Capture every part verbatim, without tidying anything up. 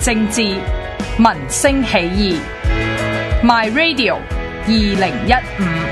政治，民聲起義。My Radio 二零一五。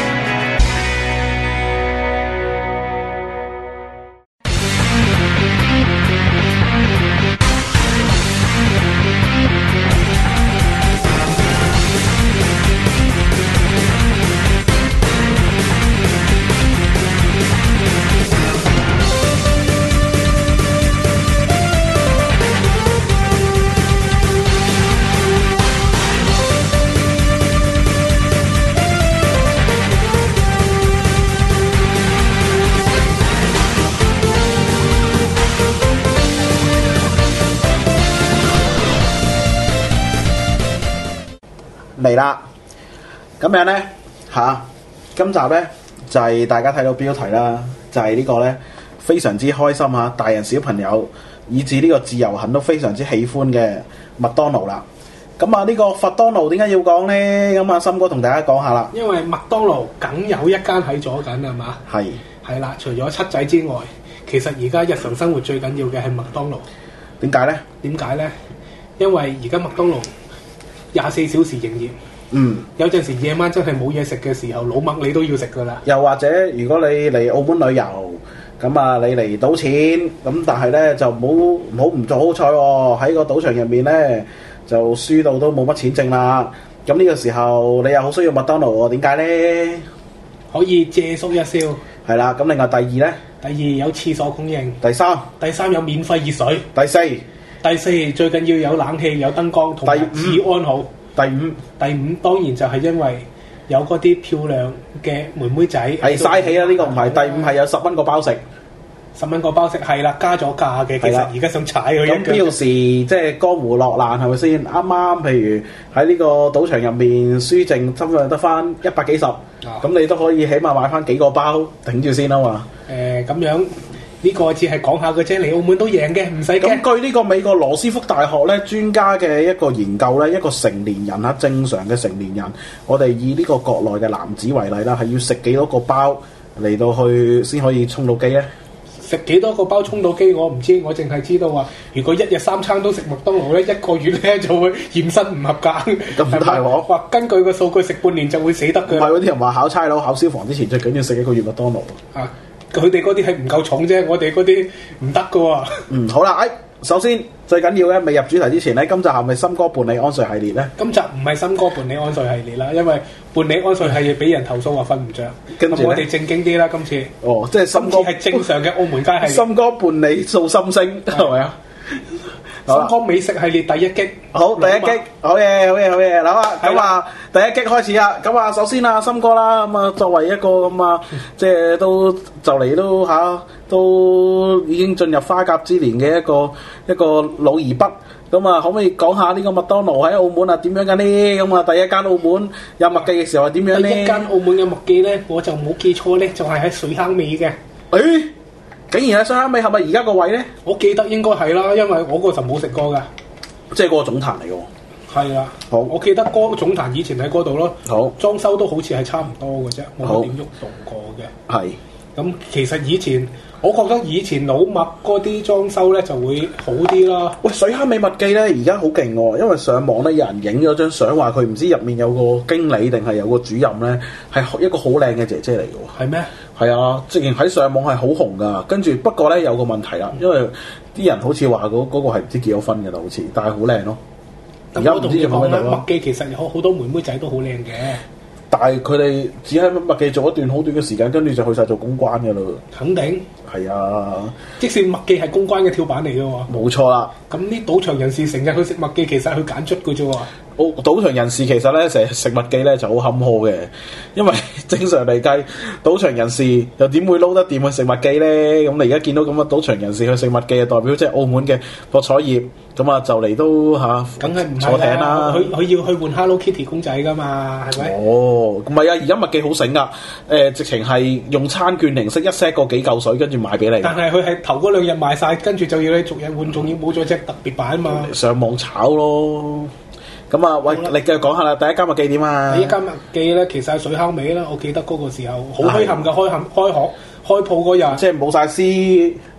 嚟啦！咁樣咧嚇，今集咧就係、是、大家睇到標題啦，就係、是、呢個咧非常之開心嚇，大人小朋友以至呢個自由行都非常之喜歡嘅麥當勞啦。咁啊，呢個佛當勞點解要講咧？咁啊，森哥同大家講下啦。 因為麥當勞梗有一間喺左近係嘛？係係啦，除咗七仔之外，其實而家日常生活最緊要嘅係麥當勞。 點解咧？ 點解咧？因為而家麥當勞廿四小時營業， 嗯， 有陣時夜晚真係冇嘢食嘅時候，老麥你都要食噶啦。 又或者如果你嚟澳門旅遊，咁啊你嚟賭錢，咁但係咧就唔好唔好唔做好彩喎，喺個賭場入面咧就輸到都冇乜錢剩啦。咁呢個時候你又好需要麥當勞喎，點解咧？ 可以借宿一宵。 係啦，咁另外第二咧？ 第二有廁所供應。 第三？ 第三有免費熱水。 第四？ 第四最緊要有冷氣有燈光同埋治安好。 第五， 第五當然就係因為有嗰啲漂亮嘅妹妹仔。 係嘥氣啦！呢個唔係第五係有十蚊個包食， 十蚊個包食係啦，加咗價嘅。其實而家想踩佢一腳。咁必要時即係江湖落難係咪先？啱啱譬如喺呢個賭場入面輸剩，差唔多得翻一百幾十，咁、啊、你都可以起碼買翻幾個包頂住先啊嘛。 誒咁、呃、樣。呢個只係講下嘅啫，嚟澳門都贏嘅，唔使驚。 咁據呢個美國羅斯福大學咧專家嘅一個研究咧，一個成年人嚇正常嘅成年人，我哋以呢個國內嘅男子為例啦，係要食幾多個包嚟到去先可以充到機咧？ 食幾多個包充到機我唔知，我淨係知道話，如果一日三餐都食麥當勞咧，一個月咧就會驗身唔合格。 咁大鑊？ 話根據個數據，食半年就會死得嘅。 唔係嗰啲人話考差佬、考消防之前最緊要食一個月麥當勞。 啊！佢哋嗰啲係唔夠重啫，我哋嗰啲唔得噶喎。 嗯，好啦，誒，首先最緊要嘅未入主題之前咧，今集係咪森哥伴你安睡系列咧？ 今集唔係森哥伴你安睡系列啦，因為伴你安睡系列俾人投訴話瞓唔着。咁我哋正經啲啦，今次。 哦，即係森哥係正常嘅澳門街系列。 森哥伴你掃心聲，係咪啊？ 森哥美食系列第一擊， 好，第一擊，好嘢，好嘢，好嘢，嗱啊，咁啊，第一擊開始啦，咁啊，首先啊，森哥啦，咁啊，作為一個咁啊，即係都就嚟都嚇，都已經進入花甲之年嘅一個一個老而不，咁啊，可唔可以講下呢個麥當勞喺澳門啊點樣嘅呢？咁啊，第一間澳門有麥記嘅時候係點樣呢？ 第一間澳門嘅麥記咧，我就冇記錯咧，就係喺水坑尾嘅。 誒！竟然喺水坑尾，係咪而家個位咧？ 我記得應該係啦，因為我嗰陣冇食過㗎。 即係嗰個總壇嚟嘅喎。 係啊。好。我記得嗰個總壇以前喺嗰度咯。好。裝修都好似係差唔多嘅啫，冇乜點喐動過嘅。係。咁其實以前，我覺得以前老麥嗰啲裝修咧就會好啲啦。 喂，水坑尾麥記咧而家好勁喎，因為上網咧有人影咗張相，話佢唔知入面有個經理定係有個主任咧，係一個好靚嘅姐姐嚟嘅喎。 係咩？ 係啊，直情喺上網係好紅噶。跟住不過咧有個問題啦，因為啲人好似話嗰嗰個係唔知結咗婚嘅啦，好似，但係好靚咯。而家唔知仲喺度咯。 麥記其實有好多妹妹仔都好靚嘅。 但係佢哋只喺麥記做一段好短嘅時間，跟住就去晒做公關嘅咯。 肯定係啊！ 即使麥記係公關嘅跳板嚟嘅喎。 冇錯啦。咁啲賭場人士成日去食麥記，其實去揀出嘅啫喎。 哦，賭場人士其實咧成日食麥記咧就好坎坷嘅，因為正常嚟計，賭場人士又點會撈得掂去食麥記咧？咁你而家見到咁嘅賭場人士去食麥記，就代表即係澳門嘅博彩業，咁啊就嚟都嚇， 梗係唔坐艇啦！ 佢佢要去換 Hello Kitty 公仔噶嘛，係咪？ 哦，唔係啊！而家麥記好醒噶，誒、呃，直情係用餐券形式一 set 個幾嚿水，跟住賣俾你。 但係佢係頭嗰兩日賣晒，跟住就要你逐日換，仲要冇咗隻特別版嘛。 上網炒咯。咁啊，喂，你繼續講下啦。第一間麥記點啊？ 第一間麥記咧，其實係水坑尾啦。我記得嗰個時候好墟冚嘅開冚開學開鋪嗰日， 即係冇晒師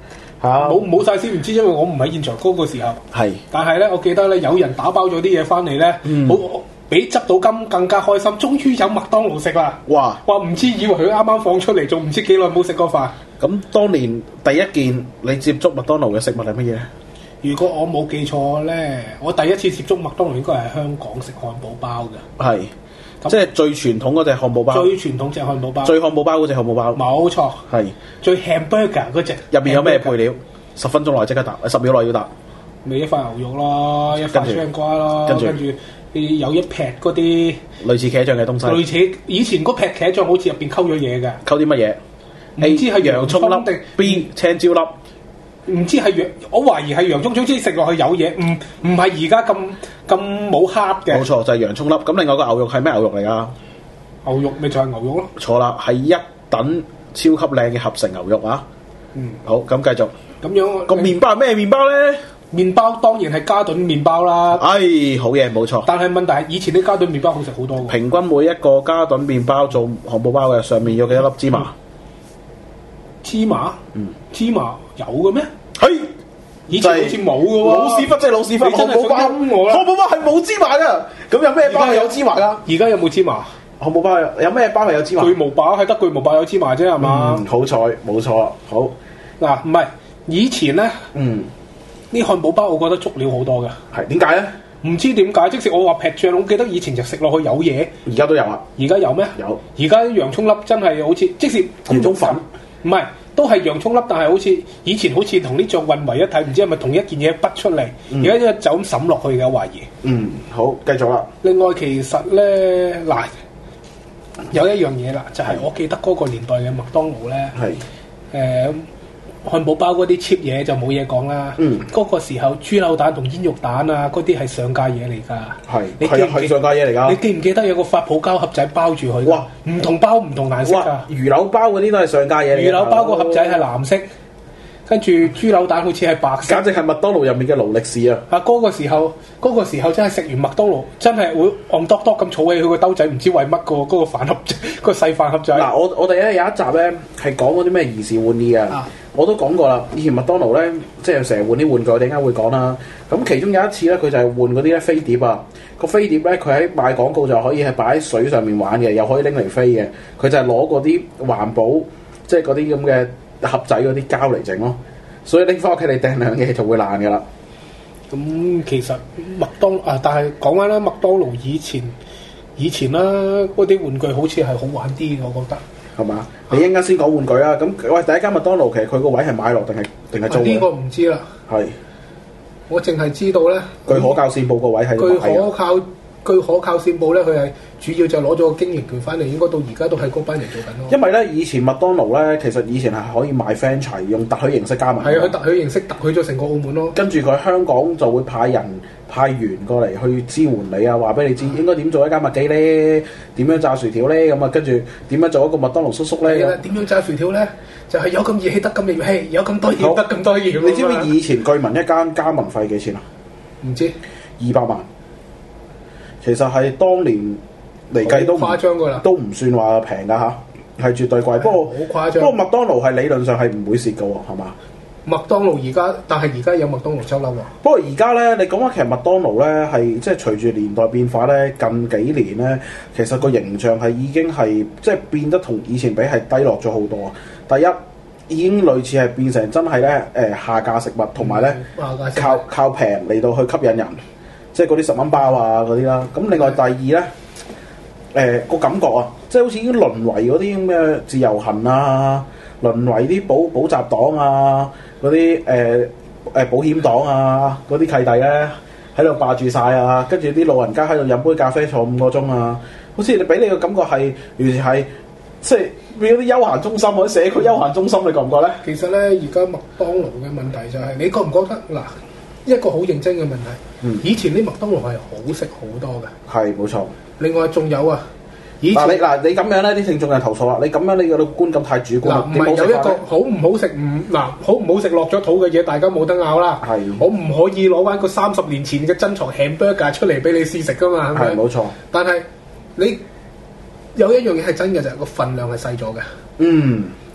冇冇曬先唔知，因為我唔喺現場嗰個時候。係。但係咧，我記得咧，有人打包咗啲嘢翻嚟咧，好、嗯、比執到金更加開心，終於有麥當勞食啦！哇！話唔知以為佢啱啱放出嚟，仲唔知幾耐冇食過飯。咁當年第一件你接觸麥當勞嘅食物係乜嘢咧？ 如果我冇記錯咧，我第一次接觸麥當勞應該係香港食漢堡包嘅。係。 即係最傳統嗰隻漢堡包， 最傳統隻漢堡包， 最漢堡包嗰隻漢堡包， 冇錯，係最 hamburger 嗰隻。 入邊有咩配料？十分鐘內即刻答，十秒內要答。 咪一塊牛肉咯，一塊青瓜咯，跟住有一劈嗰啲類似茄醬嘅東西。 類似以前嗰劈茄醬好似入邊溝咗嘢嘅。 溝啲乜嘢？ 唔知係洋葱粒定 B 青椒粒？ 唔知係洋，我懷疑係洋葱，總之食落去有嘢，唔唔係而家咁咁冇黑嘅。冇錯， 就係、是、洋葱粒。咁另外個牛肉係咩牛肉嚟㗎？ 牛肉咪就係牛肉咯。 錯啦，係一等超級靚嘅合成牛肉啊！嗯，好，咁繼續。咁樣個麵包係咩麵包咧？ 麵包當然係嘉頓麵包啦。 哎，好嘢，冇錯。 但係問題係以前啲嘉頓麵包好食好多。 平均每一個嘉頓麵包做漢堡包嘅上面有幾多粒芝麻？嗯芝麻，嗯，芝麻有嘅咩？ 係， 以前好似冇嘅喎。 老屎忽即係老屎忽，漢堡包，漢堡包係冇芝麻噶。咁有咩包係有芝麻噶？ 而家有冇芝麻？ 漢堡包有咩包係有芝麻？ 巨無霸係得巨無霸有芝麻啫，係嘛？ 嗯，好彩，冇錯啦。好， 嗱，唔係以前咧，嗯，呢漢堡包我覺得足料好多嘅。 係點解咧？ 唔知點解，即使我話劈醬，我記得以前就食落去有嘢。 而家都有啊？ 而家有咩？有。而家洋葱粒真係好似，即使洋葱粉。唔係，都係洋葱粒，但係好似以前好似同啲醬混為一體，唔知係咪同一件嘢畢出嚟？而家呢就咁滲落去嘅，懷疑。嗯， 好，繼續啦。 另外，其實咧，嗱，有一樣嘢啦，就係、是、我記得嗰個年代嘅麥當勞咧，係誒、呃、漢堡包嗰啲 cheap 嘢就冇嘢講啦。嗯，嗰個時候豬柳蛋同煙肉蛋啊，嗰啲係上價嘢嚟㗎。係，你記唔記係上價嘢嚟㗎？ 你記唔記得有個發泡膠盒仔包住佢？哇，唔同包唔同顏色㗎。 魚柳包嗰啲都係上價嘢嚟。 魚柳包個盒仔係藍色。跟住豬柳蛋好似係白色， 簡直係麥當勞入面嘅勞力士啊！ 啊，嗰個時候，嗰、嗰個時候真係食完麥當勞，真係會戇篤篤咁儲起佢個兜仔，唔知為乜個嗰個飯盒仔，嗰個細飯盒仔。嗱， 我我哋咧有一集咧係講嗰啲咩兒時玩意啊，我都講過啦。以前麥當勞咧，即係成日換啲玩具，我哋陣間會講啦。咁其中有一次咧，佢就係換嗰啲咧飛碟啊。個飛碟咧，佢喺賣廣告就可以係擺喺水上面玩嘅，又可以拎嚟飛嘅。佢就係攞嗰啲環保，即係嗰啲咁嘅盒仔嗰啲膠嚟整咯，所以拎翻屋企你掟兩嘢就會爛噶啦。 咁、嗯、其實麥當啊，但係講翻啦，麥當勞以前以前啦，嗰啲玩具好似係好玩啲，我覺得係嘛？你一陣間先講玩具啊。咁喂，第一間麥當勞其實佢個位係買落定係定係租？ 呢、啊呢個唔知啦。係，我淨係知道咧。 據可靠線報個位係據可靠。據可靠線報咧，佢係主要就攞咗個經營權翻嚟，應該到而家都係嗰班人做緊咯。 因為咧，以前麥當勞咧，其實以前係可以賣 franchise 用特許形式加盟。 係啊，佢特許形式特許咗成個澳門咯。 跟住佢香港就會派人派員過嚟去支援你啊，話俾你知應該點做一間麥記咧，點樣炸薯條咧，咁啊跟住點樣做一個麥當勞叔叔咧。 係啦，點樣炸薯條咧？就係、是、有咁熱氣得咁熱氣，有咁多鹽得咁多鹽。 你知唔知以前據聞一間加盟費幾錢啊？ 唔知二百萬。其實係當年嚟計都誇張㗎啦， 都唔算話平㗎嚇，係絕對貴。不過好誇張。 不過麥當勞係理論上係唔會蝕㗎喎，係嘛？ 麥當勞而家，但係而家有麥當勞收樓喎。 不過而家咧，你講翻其實麥當勞咧係即係隨住年代變化咧，近幾年咧其實個形象係已經係即係變得同以前比係低落咗好多啊！第一已經類似係變成真係咧誒下價食物，同埋咧靠靠平嚟到去吸引人。即係嗰啲十蚊包啊嗰啲啦，咁另外第二咧，誒、呃、個感覺啊，即係好似已經淪為嗰啲咁嘅自由行啊，淪為啲補補習黨啊，嗰啲誒誒保險黨啊，嗰啲契弟咧喺度霸住晒啊，跟住啲老人家喺度飲杯咖啡坐五個鐘啊，好似你俾你個感覺係完全係即係變咗啲休閒中心或者社區休閒中心，你覺唔覺咧？ 其實咧，而家麥當勞嘅問題就係、是，你覺唔覺得嗱？一個好認真嘅問題，嗯、以前啲麥當勞係好食好多嘅， 係冇錯。 另外仲有啊，以前嗱你嗱你咁樣咧，啲聽眾就投訴啦。你咁樣你個觀感太主觀啦。 唔係有一個好唔好食唔嗱好唔好食落咗肚嘅嘢，大家冇得拗啦。係，我唔可以攞翻個三十年前嘅珍藏 hamburger 出嚟俾你試食噶嘛？係冇錯。但係你有一樣嘢係真嘅就係個份量係細咗嘅。嗯。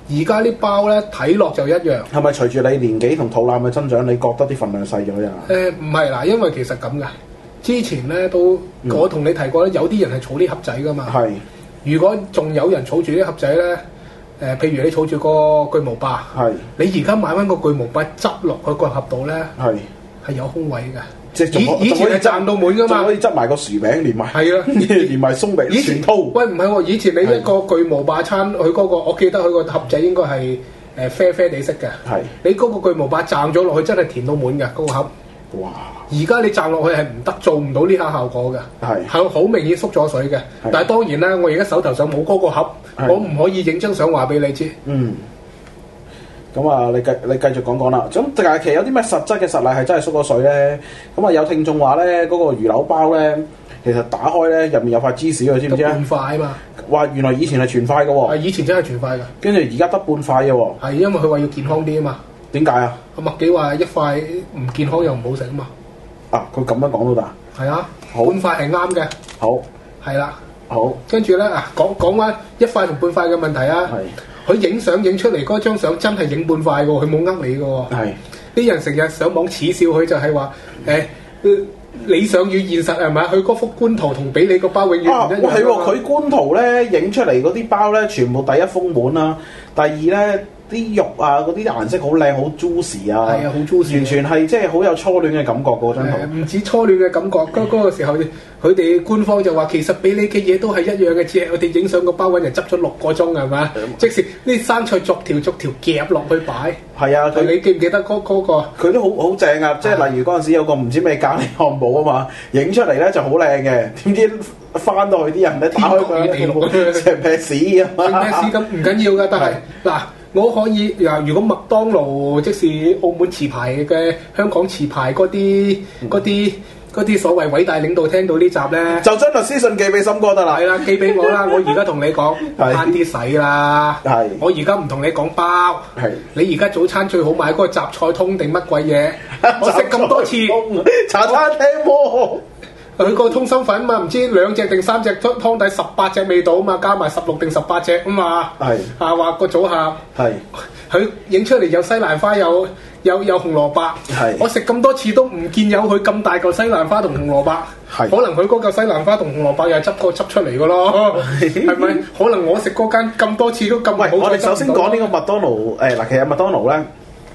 而家啲包咧睇落就一樣。 係咪隨住你年紀同肚腩嘅增長，你覺得啲份量細咗呀？ 誒唔係嗱，因為其實咁嘅。之前咧都、嗯、我同你提過咧，有啲人係儲啲盒仔噶嘛。係。如果仲有人儲住啲盒仔咧，誒、呃，譬如你儲住個巨無霸，係。你而家買翻個巨無霸執落去個盒度咧，係係有空位嘅。即係以以前係賺到滿噶嘛，可以執埋個薯餅連埋，係啦，連埋鬆餅全套。喂，唔係喎，以前你一個巨無霸餐，佢嗰、嗰個我記得佢個盒仔應該係誒啡啡地色嘅。係。你嗰個巨無霸賺咗落去，真係填到滿嘅嗰個盒。哇！而家你賺落去係唔得，做唔到呢下效果嘅。係。係好明顯縮咗水嘅。但係當然啦，我而家手頭上冇嗰個盒，我唔可以影張相話俾你知。嗯。咁啊，你繼你繼續講講啦。咁但係其實有啲咩實質嘅實例係真係縮咗水咧？咁啊有聽眾話咧，嗰、那個魚柳包咧，其實打開咧入面有塊芝士，佢知唔知啊？半塊啊嘛。話原來以前係全塊嘅喎。係以前真係全塊嘅。跟住而家得半塊嘅喎。係因為佢話要健康啲啊嘛。點解啊？阿麥記話一塊唔健康又唔好食啊嘛。啊，佢咁樣講都得。係啊。好。半塊係啱嘅。好。係啦。好。跟住咧啊，講講翻一塊同半塊嘅問題啊。係。佢影相影出嚟嗰張相真係影半塊喎，佢冇呃你嘅喎。係啲人成日上網恥笑佢，就係話誒理想與現實係咪？佢嗰幅官圖同俾你個包永遠唔一樣。係喎，佢官圖咧影出嚟嗰啲包咧，全部第一豐滿啦，第二咧啲肉啊嗰啲顏色好靚，好 juicy 啊。係啊，好 juicy。完全係即係好有初戀嘅感覺嗰張圖。唔止初戀嘅感覺，嗰嗰個時候佢哋官方就話其實俾你嘅嘢都係一樣嘅，只係我哋影相個包揾人執咗六個鐘係咪？即使呢生菜逐條逐條夾落去擺。係啊，佢你記唔記得嗰嗰個？佢都好好正啊！即係例如嗰陣時有個唔知咩咖喱漢堡啊嘛，影出嚟咧就好靚嘅，點知翻到去啲人咧打開佢成撇屎啊！成撇屎咁唔緊要㗎，但係嗱。我可以嗱，如果麥當勞即是澳門持牌嘅香港持牌嗰啲嗰啲嗰啲所謂偉大領導聽到呢集咧，就將律師信寄俾森哥得啦。係啦，寄俾我啦。我而家同你講慳啲使啦。係。我而家唔同你講包。係。你而家早餐最好買嗰個雜菜通定乜鬼嘢？我食咁多次茶餐廳喎。佢個通心粉嘛，唔知兩隻定三隻湯湯底十八隻味道啊嘛，加埋十六定十八隻啊嘛。係。啊話個組合。係。佢影出嚟有西蘭花，有有有紅蘿蔔。係。我食咁多次都唔見有佢咁大嚿西蘭花同紅蘿蔔。係。可能佢嗰嚿西蘭花同紅蘿蔔又係執個執出嚟嘅咯，係咪？可能我食嗰間咁多次都咁唔好。喂，我哋首先講呢個麥當勞誒嗱，其實麥當勞咧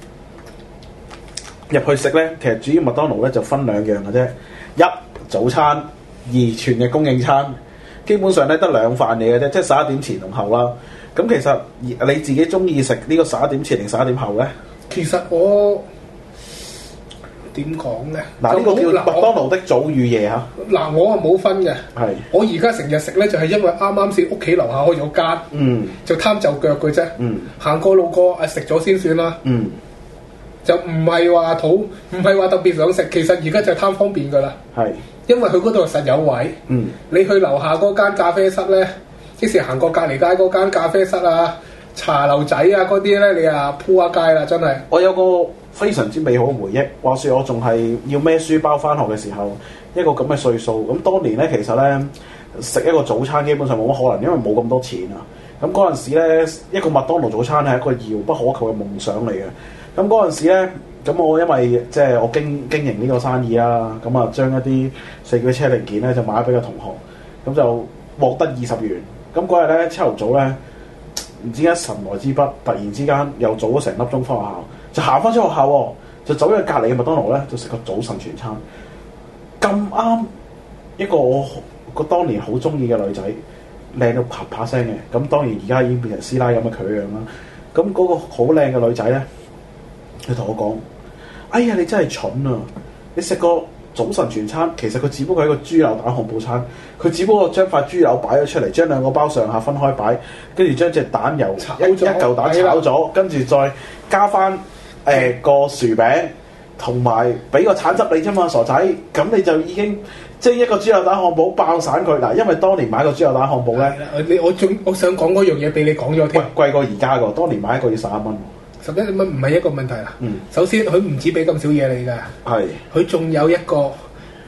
入去食咧，其實主要麥當勞咧就分兩樣嘅啫，一早餐，二全嘅供應餐，基本上咧得兩飯嘢嘅啫，即係十一點前同後啦。咁其實你自己中意食呢個十一點前定十一點後咧？其實我點講咧？嗱，呢個叫麥當勞的早與夜嚇。嗱，我啊冇分嘅。係。我而家成日食咧，就係因為啱啱先屋企樓下開咗間，嗯，就貪就腳嘅啫，嗯，行過路過啊食咗先算啦，嗯。就唔係話肚，唔係話特別想食，其實而家就貪方便噶啦。係，因為佢嗰度實有位。嗯，你去樓下嗰間咖啡室咧，即時行過隔離街嗰間咖啡室啊、茶樓仔啊嗰啲咧，你啊鋪下街啦，真係。我有個非常之美好嘅回憶，話說我仲係要孭書包翻學嘅時候，一個咁嘅歲數。咁當年咧，其實咧食一個早餐基本上冇乜可能，因為冇咁多錢啊。咁嗰陣時咧，一個麥當勞早餐係一個遙不可求嘅夢想嚟嘅。咁嗰陣時咧，咁我因為即係我經經營呢個生意啦，咁啊將一啲四驅車零件咧就買咗俾個同學，咁就獲得二十元。咁嗰日咧朝頭早咧，唔知點解神來之筆，突然之間又早咗成粒鐘翻學校，就行翻出學校喎，就走咗去隔離嘅麥當勞咧，就食個早晨全餐。咁啱一個我個當年好中意嘅女仔，靚到啪啪聲嘅，咁當然而家已經變成師奶咁嘅佢樣啦。咁嗰個好靚嘅女仔咧，佢同我講：哎呀，你真係蠢啊！你食個早晨全餐，其實佢只不過係一個豬柳蛋漢堡餐，佢只不過將塊豬柳擺咗出嚟，將兩個包上下分開擺，跟住將隻蛋油一一嚿蛋炒咗，跟住再加翻誒、呃、個薯餅，同埋俾個橙汁你啫嘛，傻仔！咁你就已經即係一個豬柳蛋漢堡爆散佢嗱，因為當年買個豬柳蛋漢堡咧，你我仲我想講嗰樣嘢俾你講咗添，貴過而家個，當年買一個要十一蚊。十一蚊唔係一個問題啦。嗯，首先佢唔止俾咁少嘢你㗎，係佢仲有一個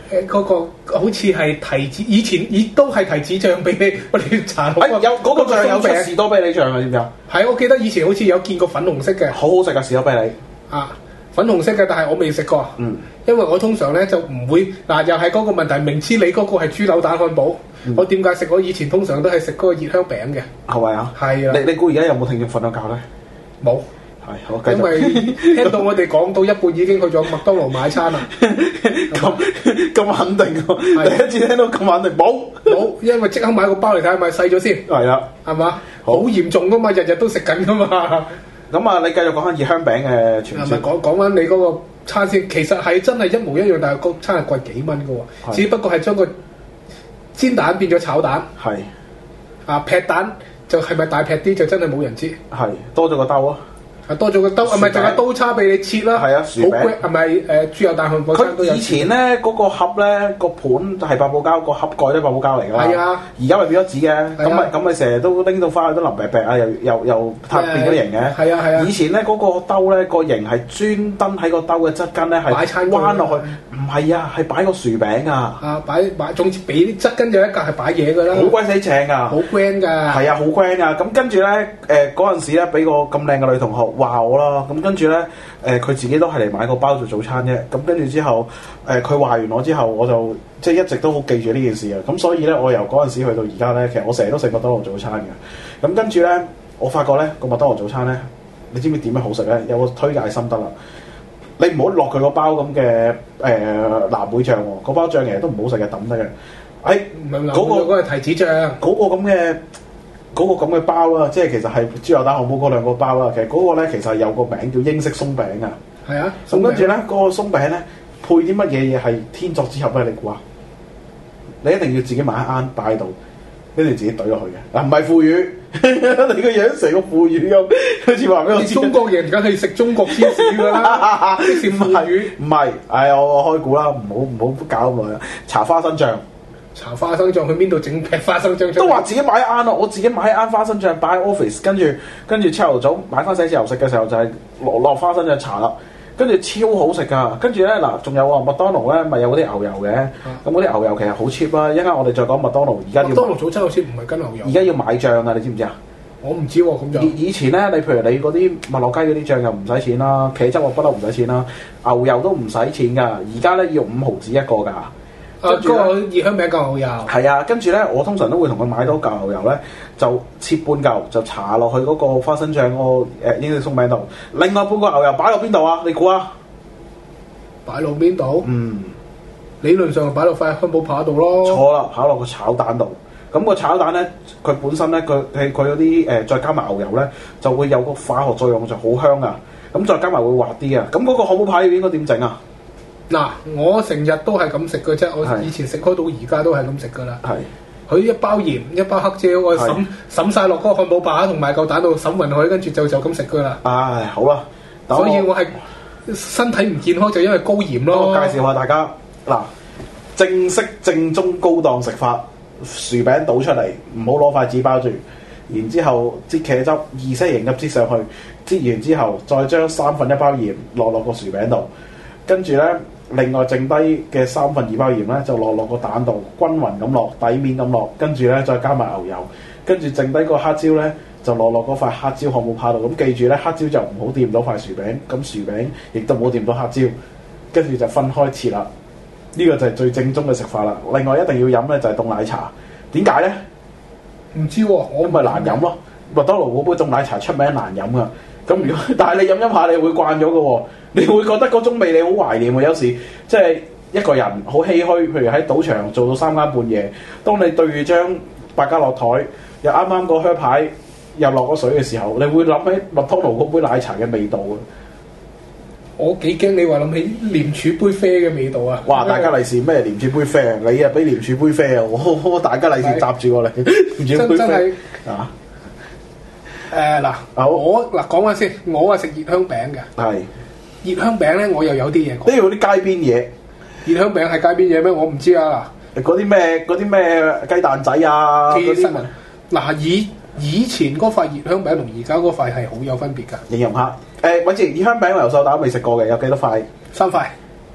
誒嗰個好似係提子，以前亦都係提子醬俾你，我哋搽落。 有嗰個醬有出士多啤梨醬啊？知唔知啊？ 係，我記得以前好似有見過粉紅色嘅， 好好食啊！士多啤梨啊，粉紅色嘅，但係我未食過。 嗯， 因為我通常咧就唔會嗱，又係嗰個問題，明知你嗰個係豬柳蛋漢堡，嗯、我點解食？我以前通常都係食嗰個熱香餅嘅， 係咪啊？ 係啊！ 你你估而家有冇聽眾瞓咗覺咧？ 冇。 係，好繼續。 因為聽到我哋講到一半已經去咗麥當勞買餐啦， 咁咁肯定喎！第一次聽到咁肯定，冇冇，因為即刻買個包嚟睇下，買細咗先。 係啊， 係嘛？好嚴重噶嘛，日日都食緊噶嘛。 咁啊，你繼續講下熱香餅嘅傳説。 係咪講講翻你嗰個餐先？其實係真係一模一樣，但係個餐係貴幾蚊噶喎。只不過係將個煎蛋變咗炒蛋。係啊，劈蛋就係咪大劈啲？就真係冇人知。係多咗個兜啊！ 啊，多咗個兜，啊咪就係刀叉俾你切啦。係啊，薯餅係咪誒豬油蛋漢堡餐都有？佢以前咧嗰個盒咧個盤係百寶膠，個盒蓋都係百寶膠嚟㗎嘛。係啊，而家咪變咗紙嘅，咁咪咁咪成日都拎到翻去都腍白白啊，又又又塌變咗形嘅。係啊係啊。以前咧嗰個兜咧個形係專登喺個兜嘅側根咧係彎落去，唔係啊，係擺個薯餅啊。啊，擺擺總之俾啲側根有一格係擺嘢㗎啦。好鬼死正啊！好 grand 㗎。係啊，好 grand 啊！咁跟住咧誒嗰陣時咧俾個咁靚嘅女同學話我啦，咁跟住咧，誒、呃、佢自己都係嚟買個包做早餐啫。咁跟住之後，誒佢話完我之後，我就即係一直都好記住呢件事啊。咁所以咧，我由嗰陣時去到而家咧，其實我成日都食麥當勞早餐嘅。咁跟住咧，我發覺咧個麥當勞早餐咧，你知唔知點樣好食咧？有個推介心得啦。你唔好落佢個包咁嘅誒藍莓醬喎，個包醬其實都唔好食嘅，抌得嘅。誒嗰個嗰個係提子醬，嗰個咁嘅。嗰個咁嘅包啦，即係其實係豬油蛋漢堡嗰兩個包啦。其實嗰個咧其實係有個名叫英式鬆餅啊。係啊，咁跟住咧嗰個鬆餅咧配啲乜嘢嘢係天作之合咧？你估下？你一定要自己買一啱擺喺度，跟住自己懟落去嘅。嗱，唔係腐乳，你個樣成個腐乳咁，好似話俾我知。中國人梗係食中國芝士㗎啦，食腐乳。唔係，唉，我我開估啦，唔好唔好搞咁耐啦。搽花生醬。搽花生醬去邊度整劈花生醬出嚟？都話自己買一啱咯，我自己買一啱花生醬擺喺 office， 跟住跟住朝頭早買翻寫字樓食嘅時候就係落落花生醬搽啦，跟住超好食噶。跟住咧嗱，仲有啊麥當勞咧咪有嗰啲牛油嘅，咁嗰啲牛油其實好 cheap 啦。一陣間我哋再講麥當勞，而家麥當勞早餐好似唔係跟牛油，而家要買醬啊！你知唔知啊？我唔知喎，咁就以以前咧，你譬如你嗰啲麥樂雞嗰啲醬又唔使錢啦，茄汁我不嬲唔使錢啦，牛油都唔使錢噶。而家咧要五毫子一個㗎。啊！嗰個熱香餅夠牛油。係啊，跟住咧，我通常都會同佢買多嚿牛油咧，就切半嚿，就搽落去嗰個花生醬嗰個誒英式鬆餅度。另外半個牛油擺落邊度啊？你估啊？擺落邊度？嗯，理論上擺落塊漢堡扒度咯。錯啦，擺落個炒蛋度。咁個炒蛋咧，佢本身咧，佢佢佢嗰啲誒，再加埋牛油咧，就會有個化學作用，就好香啊！咁再加埋會滑啲啊！咁嗰個漢堡扒應該點整啊？嗱，我成日都係咁食嘅啫，我以前食開到而家都係咁食噶啦。係，佢一包鹽，一包黑椒，我揼揼曬落嗰個漢堡扒同埋嚿蛋度揼勻佢，跟住就就咁食噶啦。唉，好啦，所以我係身體唔健康就因為高鹽咯。我介紹下大家，嗱，正式正宗高檔食法，薯餅倒出嚟，唔好攞筷子包住，然之後擠茄汁，意式型咁擠上去，擠完之後再將三分一包鹽落落個薯餅度，跟住咧。另外剩低嘅三分二包鹽咧，就落落個蛋度，均勻咁落，底面咁落，跟住咧再加埋牛油，跟住剩低個黑椒咧，就落落嗰塊黑椒漢堡扒度。咁記住咧，黑椒就唔好掂到塊薯餅，咁薯餅亦都冇掂到黑椒，跟住就分開切啦。呢、這個就係最正宗嘅食法啦。另外一定要飲咧就係凍奶茶，點解咧？唔知喎、啊，我咪難飲咯。麥當勞嗰杯凍奶茶出名難飲噶。咁如果但係你飲飲下，你會慣咗嘅喎，你會覺得嗰種味你好懷念喎。有時即係一個人好唏噓，譬如喺賭場做到三更半夜，當你對住張百家樂台，又啱啱個靴牌又落咗水嘅時候，你會諗起麥當勞嗰杯奶茶嘅味道啊！我幾驚你話諗起廉署杯啡嘅味道啊！哇！大家利是咩廉署杯啡啊？你啊俾廉署杯啡啊！我大家利是搭住過嚟，廉署杯啡啊！誒嗱、呃，我嗱講下先，我係食熱香餅嘅。係熱香餅咧，我又有啲嘢講。呢度啲街邊嘢，熱香餅係街邊嘢咩？我唔知啊。嗱，嗰啲咩嗰啲咩雞蛋仔啊，嗰啲嗱以以前嗰塊熱香餅同而家嗰塊係好有分別㗎。形容下誒，揾住熱香餅牛手蛋未食過嘅，有幾多塊？三塊。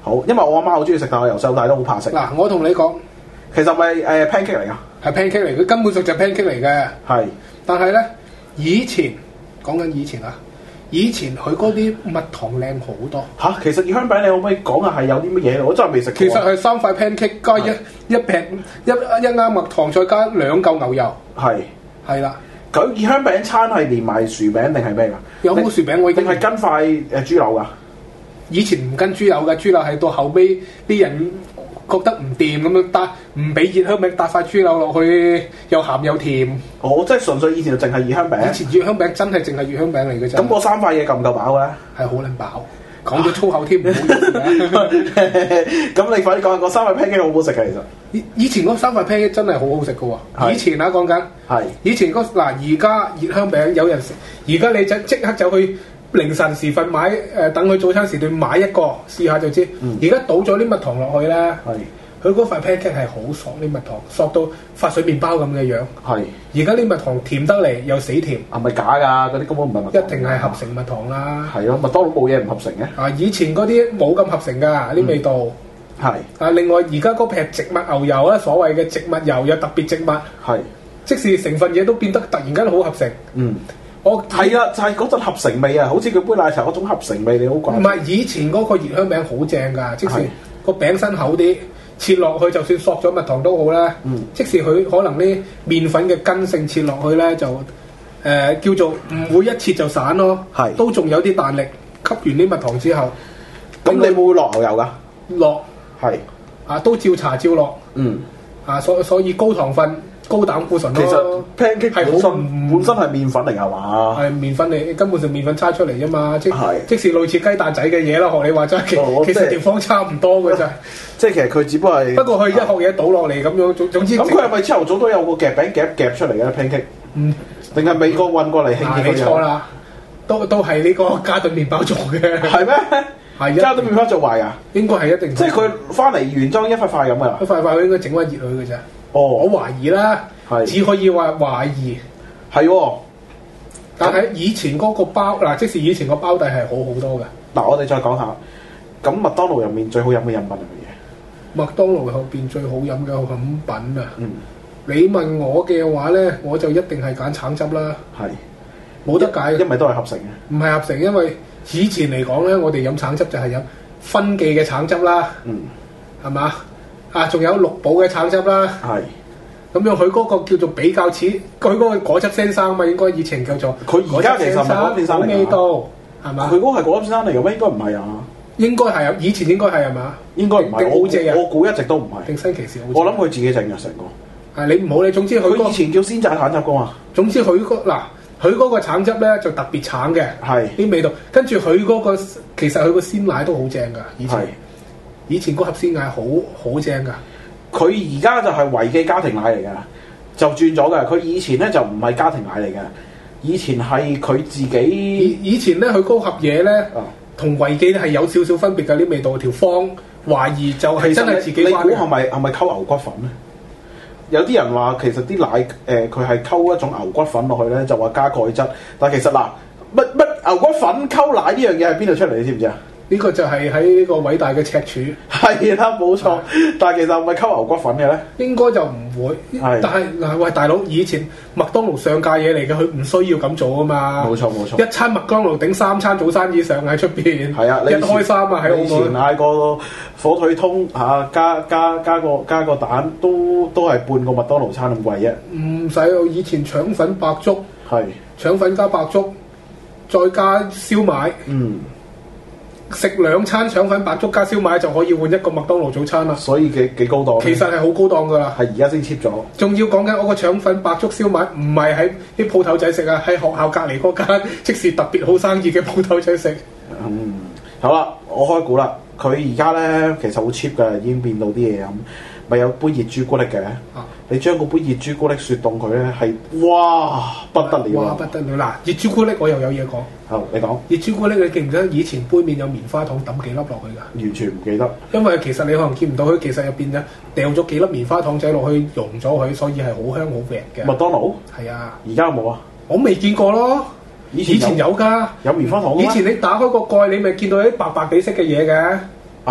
好，因為我阿媽好中意食，但我由細到大都好怕食。 嗱，我同你講， 其實咪誒 pancake 嚟㗎， 係 pancake 嚟，佢根本上就係 pancake 嚟嘅。 係， 但係咧，以前講緊以前啊，以前佢嗰啲蜜糖靚好多。 嚇，其實魚香餅你可唔可以講下係有啲乜嘢？我真係未食過。 其實係三塊 pancake 加一一劈一一啱蜜糖，再加兩嚿牛油。 係係啦。 咁魚香餅餐係連埋薯餅定係咩㗎？ 有冇薯餅？我已經定係跟塊誒豬柳㗎？以前唔跟豬柳嘅，豬柳係到後尾啲人覺得唔掂咁樣，搭唔俾熱香餅搭塊豬柳落去，又鹹又甜。 哦，即係純粹以前就淨係熱香餅。以前熱香餅真係淨係熱香餅嚟嘅啫。 咁嗰三塊嘢夠唔夠飽咧？係好撚飽，講咗粗口添，唔好意思啊。 咁你快啲講下嗰三塊 pancake 好唔好食嘅？其實以以前嗰三塊 pancake 真係好好食嘅喎。以前啊講緊，係以前嗰嗱而家熱香餅有人食，而家你就即刻就去凌晨時分買誒、呃，等佢早餐時段買一個試下就知。而家、嗯、倒咗啲蜜糖落去咧，佢嗰塊 pancake 係好索啲蜜糖，索到發水麵包咁嘅樣。係而家啲蜜糖甜得嚟又死甜，係咪假㗎？嗰啲根本唔係蜜糖，一定係合成蜜糖啦。係咯，麥當勞冇嘢唔合成嘅。啊，以前嗰啲冇咁合成㗎啲味道。係、嗯、啊，另外而家嗰撇植物牛油咧，所謂嘅植物油有特別植物，係即使成份嘢都變得突然間好合成。嗯。我係啊，就係嗰陣合成味啊，好似佢杯奶茶嗰種合成味，你好慣。唔係以前嗰個熱香餅好正㗎，即使個餅身厚啲，切落去就算索咗蜜糖都好啦。嗯、即使佢可能啲麵粉嘅筋性切落去咧，就誒、呃、叫做唔會一切就散咯。係是都仲有啲彈力，吸完啲蜜糖之後，咁你會唔會落牛油㗎？落係是啊，都照搽照落。嗯啊，所所以高糖分。高膽固醇咯，其實 pancake 係本身本身係麵粉嚟㗎嘛，係麵粉嚟，根本上麵粉差出嚟啫嘛，即係即係類似雞蛋仔嘅嘢啦。學你話齋，其其實地方差唔多嘅啫。即係其實佢只不過係不過佢一殼嘢倒落嚟咁樣，總總之咁佢係咪朝頭早都有個夾餅夾夾出嚟嘅 pancake？嗯，定係美國運過嚟興嘅？你錯啦，都都係呢個加頓麵包做嘅，係咩？係加頓麵包做壞啊？應該係一定，即係佢翻嚟原裝一塊塊咁㗎，一塊塊佢應該整翻熱佢嘅啫。哦，我懷疑啦，係只可以話懷疑，係喎。但係以前嗰個包嗱，即使以前個包底係好好多嘅。嗱，我哋再講下，咁麥當勞入面最好飲嘅飲品係乜嘢？麥當勞後邊最好飲嘅飲品啊，嗯，你問我嘅話咧，我就一定係揀橙汁啦。係，冇得解，因為都係合成嘅。唔係合成，因為以前嚟講咧，我哋飲橙汁就係飲芬記嘅橙汁啦。嗯，係嘛？啊，仲有綠寶嘅橙汁啦，係咁樣佢嗰個叫做比較似佢嗰個果汁先生嘛，應該以前叫做。佢而家其實唔係果汁先生嚟㗎，味道係嘛？佢嗰個係果汁先生嚟嘅咩？應該唔係啊。應該係啊，以前應該係係嘛？應該唔係，我我估一直都唔係。定新奇士好。我諗佢自己整嘅成個。係你唔好理，總之佢、嗰個、以前叫鮮榨橙汁㗎嘛。總之佢嗰嗱佢嗰個橙汁咧就特別橙嘅，係啲味道。跟住佢嗰個其實佢個鮮奶都好正㗎，以前。以前嗰盒鮮奶好好正噶，佢而家就係維記家庭奶嚟噶，就轉咗噶。佢以前咧就唔係家庭奶嚟嘅，以前係佢自己。以以前咧，佢嗰盒嘢咧，同維記係有少少分別嘅啲味道。條方懷疑就係真係自己。你估係咪係咪溝牛骨粉咧？有啲人話其實啲奶誒佢係溝一種牛骨粉落去咧，就話加鈣質。但係其實嗱，乜乜牛骨粉溝奶呢樣嘢係邊度出嚟？你知唔知啊？呢個就係喺呢個偉大嘅赤柱，係啦，冇錯。但係其實係咪溝牛骨粉嘅咧？應該就唔會。係，但係嗱，喂，大佬，以前麥當勞上架嘢嚟嘅，佢唔需要咁做啊嘛。冇錯冇錯。一餐麥當勞頂三餐早餐以上喺出邊。係啊，一開三啊喺澳門。以前嗌個火腿通嚇，加加加個加個蛋，都都係半個麥當勞餐咁貴啫。唔使，以前腸粉白粥係腸粉加白粥，再加燒賣。嗯。食兩餐腸粉白粥加燒賣就可以換一個麥當勞早餐啦，所以幾幾高檔。其實係好高檔噶啦，係而家先 cheap 咗。仲要講緊我個腸粉白粥燒賣唔係喺啲鋪頭仔食啊，喺學校隔離嗰間即是特別好生意嘅鋪頭仔食。嗯，好啦，我開估啦。佢而家咧其實好 cheap 噶，已經變到啲嘢飲，咪有杯熱朱古力嘅。啊、你將個杯熱朱古力雪凍佢咧，係哇不得了！哇不得了！嗱，熱朱古力我又有嘢講。好，你講。熱朱古力你記唔記得以前杯面有棉花糖抌幾粒落去㗎？完全唔記得。因為其實你可能見唔到佢，其實入邊咧掉咗幾粒棉花糖仔落去溶咗佢，所以係好香好味嘅。麥當勞？係啊。而家有冇啊？我未見過咯。以前有，以前有㗎。有棉花糖。以前你打開個蓋，你咪見到啲白白地色嘅嘢嘅。啊！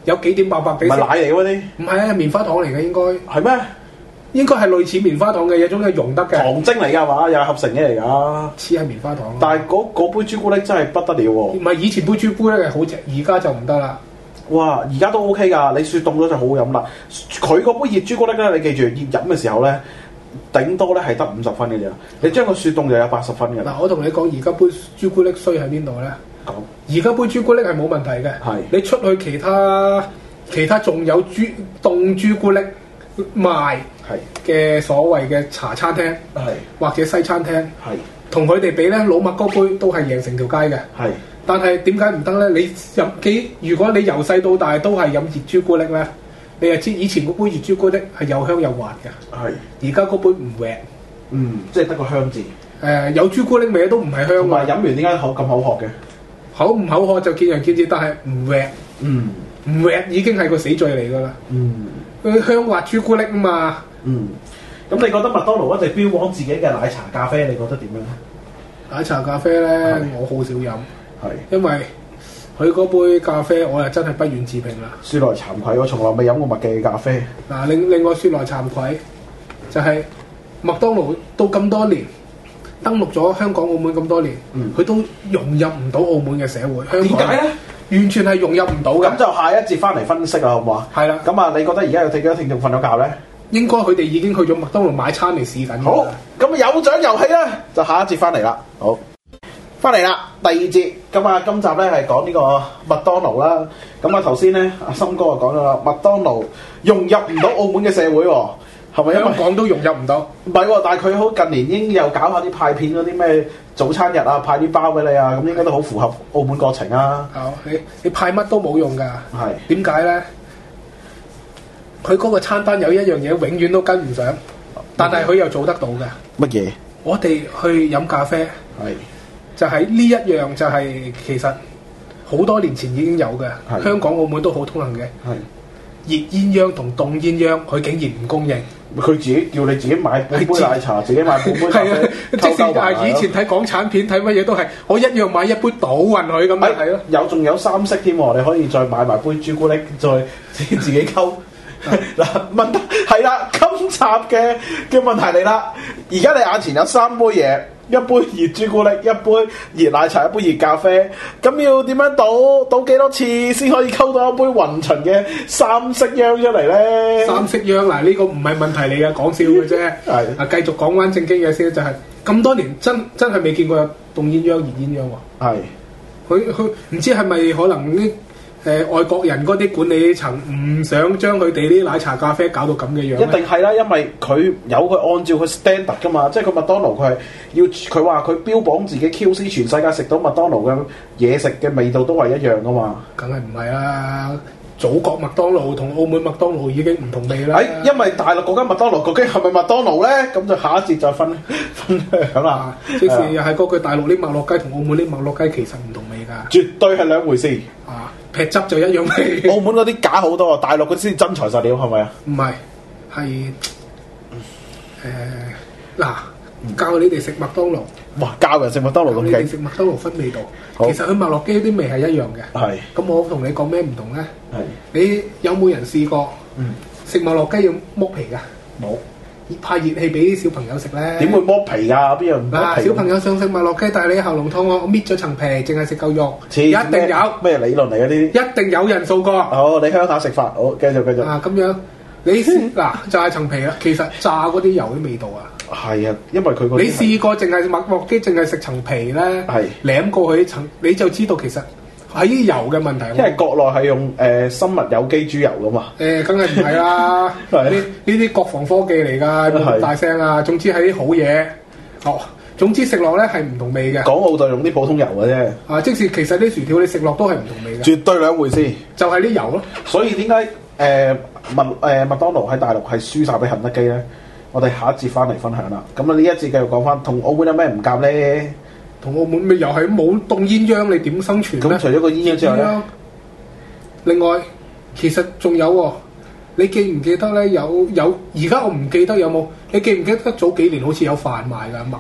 有幾點白白地。 唔係奶嚟嗰啲？ 唔係啊，棉花糖嚟嘅應該。 係咩？ 應該係類似棉花糖嘅，有種係溶得嘅。 糖精嚟㗎嘛，又係合成嘅嚟㗎。 似係棉花糖。 但係嗰嗰杯朱古力真係不得了喎。 唔係以前杯朱古力係好正，而家就唔得啦。 哇！而家都 OK 㗎，你雪凍咗就好好飲啦。佢嗰杯熱朱古力咧，你記住熱飲嘅時候咧，頂多咧係得五十分嘅啫。你將個雪凍就有八十分嘅。 嗱，我同你講，而家杯朱古力衰喺邊度咧？ 講。 而家杯朱古力係冇問題嘅。係。你出去其他其他仲有朱凍朱古力賣嘅所謂嘅茶餐廳，係或者西餐廳，係同佢哋比咧，老麥嗰杯都係贏成條街嘅。係。但係點解唔得咧？你飲幾？如果你由細到大都係飲熱朱古力咧，你就知以前嗰杯熱朱古力係又香又滑嘅。係。而家嗰杯唔滑。嗯，即係得個香字。誒、呃，有朱古力味都唔係香。同埋飲完點解口咁口渴嘅？口唔口渴就見仁見智，但係唔滑。嗯。唔滑已經係個死罪嚟㗎啦。嗯。佢香滑朱古力啊嘛。嗯。咁你覺得麥當勞一直標榜自己嘅奶茶咖啡，你覺得點樣？奶茶咖啡咧，我好少飲。係，因為佢嗰杯咖啡，我又真係不願置評啦。說來慚愧，我從來未飲過麥記嘅咖啡。嗱，另另外說來慚愧，就係、是、麥當勞到咁多年登陸咗香港、澳門咁多年，佢、嗯、都融入唔到澳門嘅社會。點解咧？完全係融入唔到嘅。咁就下一節翻嚟分析啦，好唔好啊？係啦。咁啊，你覺得而家有幾多聽眾瞓咗覺咧？應該佢哋已經去咗麥當勞買餐嚟試緊。好，咁有獎遊戲咧，就下一節翻嚟啦。好。翻嚟啦，第二節咁啊，今集咧係講呢個麥當勞啦。咁啊頭先咧，阿森哥就講咗啦，麥當勞融入唔到澳門嘅社會喎，係咪因為香港都融入唔到？唔係喎，但係佢好近年已經又搞下啲派片嗰啲咩早餐日啊，派啲包俾你啊，咁應該都好符合澳門國情啊。哦，你你派乜都冇用㗎。係點解咧？佢嗰個餐單有一樣嘢永遠都跟唔上，但係佢又做得到嘅。乜嘢？我哋去飲咖啡。係。就係呢一樣，就係其實好多年前已經有嘅，香港、澳門都好通行嘅。係熱鴛鴦同凍鴛鴦，佢竟然唔供應。佢自己叫你自己買半杯奶茶，自己買半杯咖啡。即使係以前睇港產片睇乜嘢都係，我一樣買一杯倒運佢咁樣係咯。有仲有三色添喎，你可以再買埋杯朱古力，再自己自己溝。嗱問題係啦，今集嘅嘅問題嚟啦。而家你眼前有三杯嘢。一杯熱朱古力，一杯熱奶茶，一杯熱咖啡，咁要點樣倒倒幾多次先可以溝到一杯勻巡嘅三色鴛出嚟咧？三色鴛嗱，呢個唔係問題嚟嘅，講笑嘅啫。係啊，繼續講翻正經嘢先，就係、是、咁多年真真係未見過有凍鴛鴦、熱鴛鴦喎。係，佢佢唔知係咪可能啲？誒、呃、外國人嗰啲管理層唔想將佢哋啲奶茶咖啡搞到咁嘅樣，一定係啦，因為佢有佢按照佢 standard 噶嘛，即係佢麥當勞佢係要佢話佢標榜自己 Q C 全世界食到麥當勞嘅嘢食嘅味道都係一樣噶嘛，梗係唔係啦？祖國麥當勞同澳門麥當勞已經唔同味啦。誒、哎，因為大陸嗰間麥當勞究竟係咪麥當勞咧？咁就下一節再分分享啦。即係又係嗰句，大陸啲麥樂雞同澳門啲麥樂雞其實唔同味㗎，絕對係兩回事。啊！劈汁就一樣味，澳門嗰啲假好多，大陸嗰啲先真材實料，係咪啊？唔係，係誒嗱，教你哋食麥當勞。哇！教人食麥當勞咁勁，你哋食麥當勞分味道。其實佢麥樂雞啲味係一樣嘅。係。咁我同你講咩唔同咧？係。你有冇人試過？嗯。食麥樂雞要剝皮㗎？冇。派熱氣俾啲小朋友食咧，點會剝皮㗎？邊有唔剝皮？小朋友想食麥樂雞，但係你喉嚨痛，我搣咗層皮，淨係食嚿肉，一定有咩理論嚟嗰啲？一定有人數過。好，你鄉下食法，好，繼續繼續。啊，咁樣你先嗱就係層皮啦。其實炸嗰啲油啲味道啊，係啊，因為佢嗰啲你試過淨係麥樂雞，淨係食層皮咧，係舐過去層，你就知道其實。係啲油嘅問題，因為國內係用誒、呃、生物有機豬油噶嘛。誒、呃，梗係唔係啦，呢呢啲國防科技嚟㗎，冇咁大聲啊。總之係啲好嘢，哦，總之食落咧係唔同味嘅。港澳就用啲普通油嘅啫。啊，即使其實啲薯條你食落都係唔同味嘅。絕對兩回事。就係啲油咯。所以點解誒麥誒麥當勞喺大陸係輸晒俾肯德基咧？我哋下一節翻嚟分享啦。咁啊呢一節繼續講翻，同澳門有咩唔夾咧？同澳門咪又係冇凍鴛鴦，你點生存咧？咁除咗個鴛鴦之外咧，另外其實仲有喎，你記唔記得咧？有有而家我唔記得有冇？你記唔記得早幾年好似有販賣㗎麥記？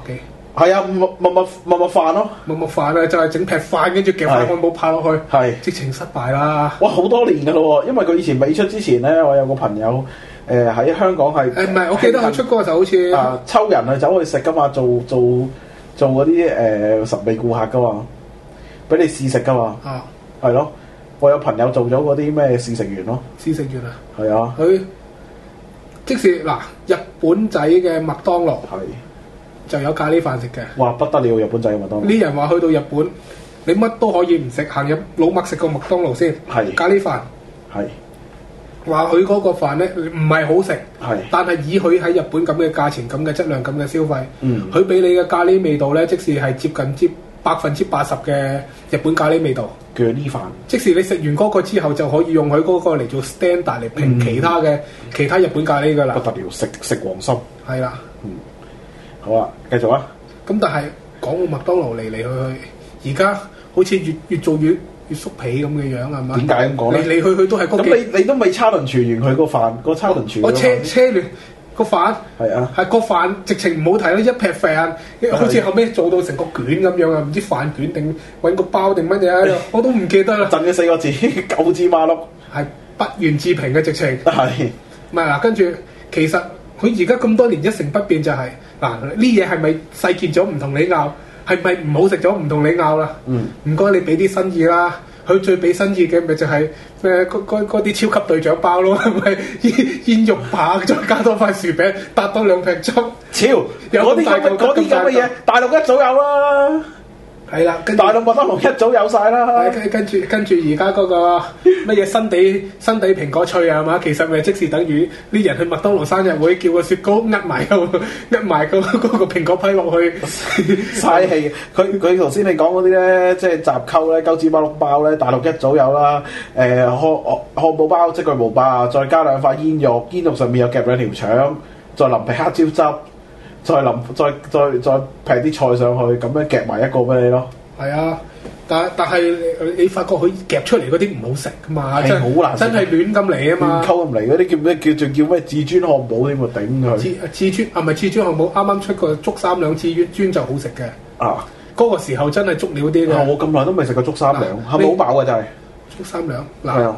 係啊，密密密密密飯咯， 密密飯啊，就係整劈飯，跟住夾塊漢堡拍落去， 係直情失敗啦！ 哇，好多年噶咯喎，因為佢以前未出之前咧，我有個朋友誒喺、呃、香港係誒唔係，我記得佢出嗰個就好似啊抽人去走去食噶嘛，做做做嗰啲誒神秘顧客噶嘛，俾你試食噶嘛， 啊係咯，我有朋友做咗嗰啲咩試食員咯， 試食員啊， 係啊， 佢即使嗱日本仔嘅麥當勞係。就有咖喱飯食嘅， 哇不得了！日本仔嘅麥當勞， 呢人話去到日本，你乜都可以唔食，行入老麥食個麥當勞先， 係咖喱飯， 係話佢嗰個飯咧唔係好食， 係，但係以佢喺日本咁嘅價錢、咁嘅質量、咁嘅消費， 嗯， 佢俾你嘅咖喱味道咧，即使係接近接百分之八十嘅日本咖喱味道， 鋸呢飯，即使你食完嗰個之後就可以用佢嗰個嚟做 standard 嚟評其他嘅、嗯、其他日本咖喱噶啦， 不得了，食食黃心， 係啦。 嗯，好啊，繼續啊！ 咁但係講到麥當勞嚟嚟去去，而家好似越越做越越縮皮咁嘅樣係嘛？ 點解咁講咧？ 嚟嚟去去都係嗰幾。咁你你都未叉輪傳完佢個飯，個叉輪傳。我車車亂個飯係啊， 係個飯直情唔好睇啦，一劈飯，好似後尾做到成個卷咁樣啊！唔知飯卷定揾個包定乜嘢，我都唔記得啦。 震嘅四個字，九字馬碌，係不願置評嘅直情。 係唔係嗱？跟住其實。佢而家咁多年一成不變就係、是、嗱，呢嘢係咪細件咗唔同你拗？係咪唔好食咗唔同你拗啦？嗯，唔該你俾啲新意啦。佢最俾新意嘅咪就係誒嗰啲超級隊長包咯，係咪煙煙肉扒再加多塊薯餅，搭多兩劈汁？超有啲咁嗰啲咁嘅嘢，大陸一早有啦。係啦， 大陸麥當勞一早有晒啦。 跟跟住跟住而家嗰個乜嘢新地新地蘋果脆啊嘛，其實咪即是等於啲人去麥當勞生日會叫個雪糕呃埋個呃埋個嗰個蘋果批落去， 嘥氣。佢佢頭先你講嗰啲咧，即係雜溝咧，鳩子包碌包咧，大陸一早有啦。誒、呃、漢漢堡包即巨無霸，再加兩塊煙肉，煙肉上面有夾兩條腸，再淋皮黑椒汁。再淋再再再劈啲菜上去，咁樣夾埋一個俾你咯。 係啊，但但係你，你發覺佢夾出嚟嗰啲唔好食噶嘛， 真係好難食， 真係亂咁嚟啊嘛， 亂溝咁嚟嗰啲叫咩？叫做叫咩？至尊漢堡添喎，頂佢。至至尊啊，唔係至尊漢堡，啱啱出個竹三兩至尊就好食嘅。啊，嗰個時候真係足料啲嘅。 我咁耐都未食過竹三兩，係咪好飽嘅真係？ 竹三兩嗱。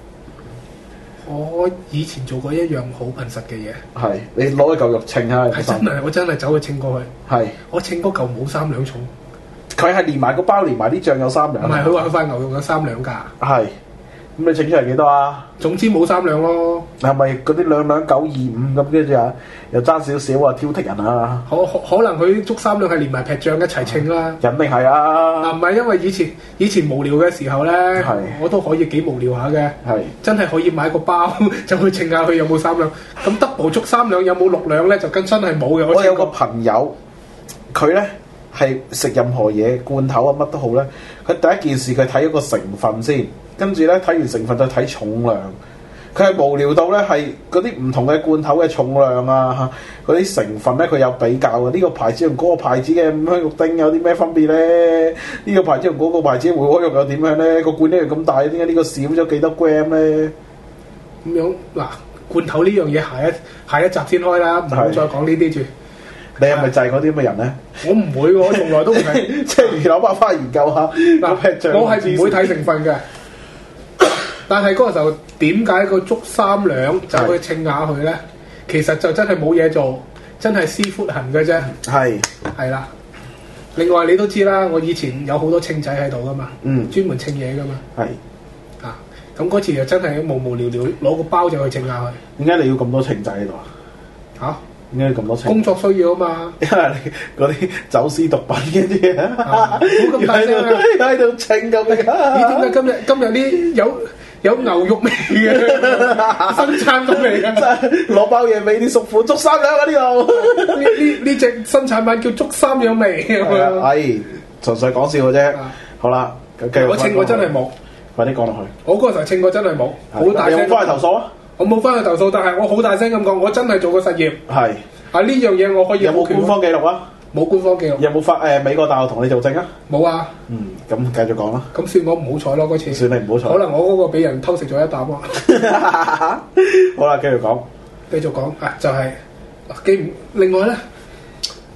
我以前做過一樣好笨實嘅嘢，係你攞一嚿肉稱下， 係真係我真係走去稱過去，係我稱嗰嚿冇三兩重， 佢係連埋個包連埋啲醬有三兩， 唔係佢話佢塊牛肉有三兩㗎，係咁你稱出嚟幾多啊？ 總之冇三兩咯， 係咪嗰啲兩兩九二五咁跟住啊？又爭少少啊，挑剔人啊！ 可可可能佢捉三兩係連埋劈醬一齊稱啦， 肯定係啊！ 嗱唔係因為以前以前無聊嘅時候咧，我都可以幾無聊下嘅，係真係可以買個包就去稱下佢有冇三兩。咁 double 捉三兩有冇六兩咧？就跟真係冇嘅。 我有個朋友，佢咧係食任何嘢罐頭啊乜都好咧，佢第一件事佢睇一個成分先，跟住咧睇完成分再睇重量。佢係無聊到咧，係嗰啲唔同嘅罐頭嘅重量啊，嗰啲成分咧，佢有比較嘅。呢、這個牌子同嗰個牌子嘅五香肉丁有啲咩分別咧？呢、這個牌子同嗰個牌子嘅回鍋肉又點樣咧？個罐一樣咁大，點解呢個少咗幾多 gram 咧？ 咁樣嗱，罐頭呢樣嘢下一下一集先開啦，唔好再講呢啲住。 你係咪就係嗰啲咁嘅人咧？ 我唔會，我從來都唔係， 即係魚柳包翻研究下。嗱， 我係唔會睇成分嘅。但係嗰個時候點解個捉三兩就去稱下佢咧？其實就真係冇嘢做，真係師傅行嘅啫。係係啦。另外你都知啦，我以前有好多稱仔喺度噶嘛，嗯，專門稱嘢噶嘛。係啊，咁嗰次就真係無無聊聊攞個包就去稱下佢。點解你要咁多稱仔喺度啊？嚇？點解咁多稱？工作需要啊嘛。因為你嗰啲走私毒品嗰啲啊，冇咁大聲啊！喺度稱咁嘅。咦？點解今日今日啲有？有牛肉味嘅新產品嚟嘅，攞包嘢俾啲叔父捉三兩啊！呢度呢呢呢隻新產品叫捉三兩味咁樣。係純粹講笑嘅啫。好啦，繼續。我稱過真係冇，快啲講落去。我嗰個時候稱過真係冇，好大聲。你有冇翻去投訴啊？我冇翻去投訴，但係我好大聲咁講，我真係做過實驗。係啊，呢樣嘢我可以有冇官方記錄啊？冇官方記錄。有冇發誒美國大學同你做證啊？冇啊。嗯，咁繼續講啦。咁算我唔好彩咯，嗰次。算你唔好彩。可能我嗰個俾人偷食咗一啖啊。好啦，繼續講。繼續講啊，就係、是、記唔另外咧，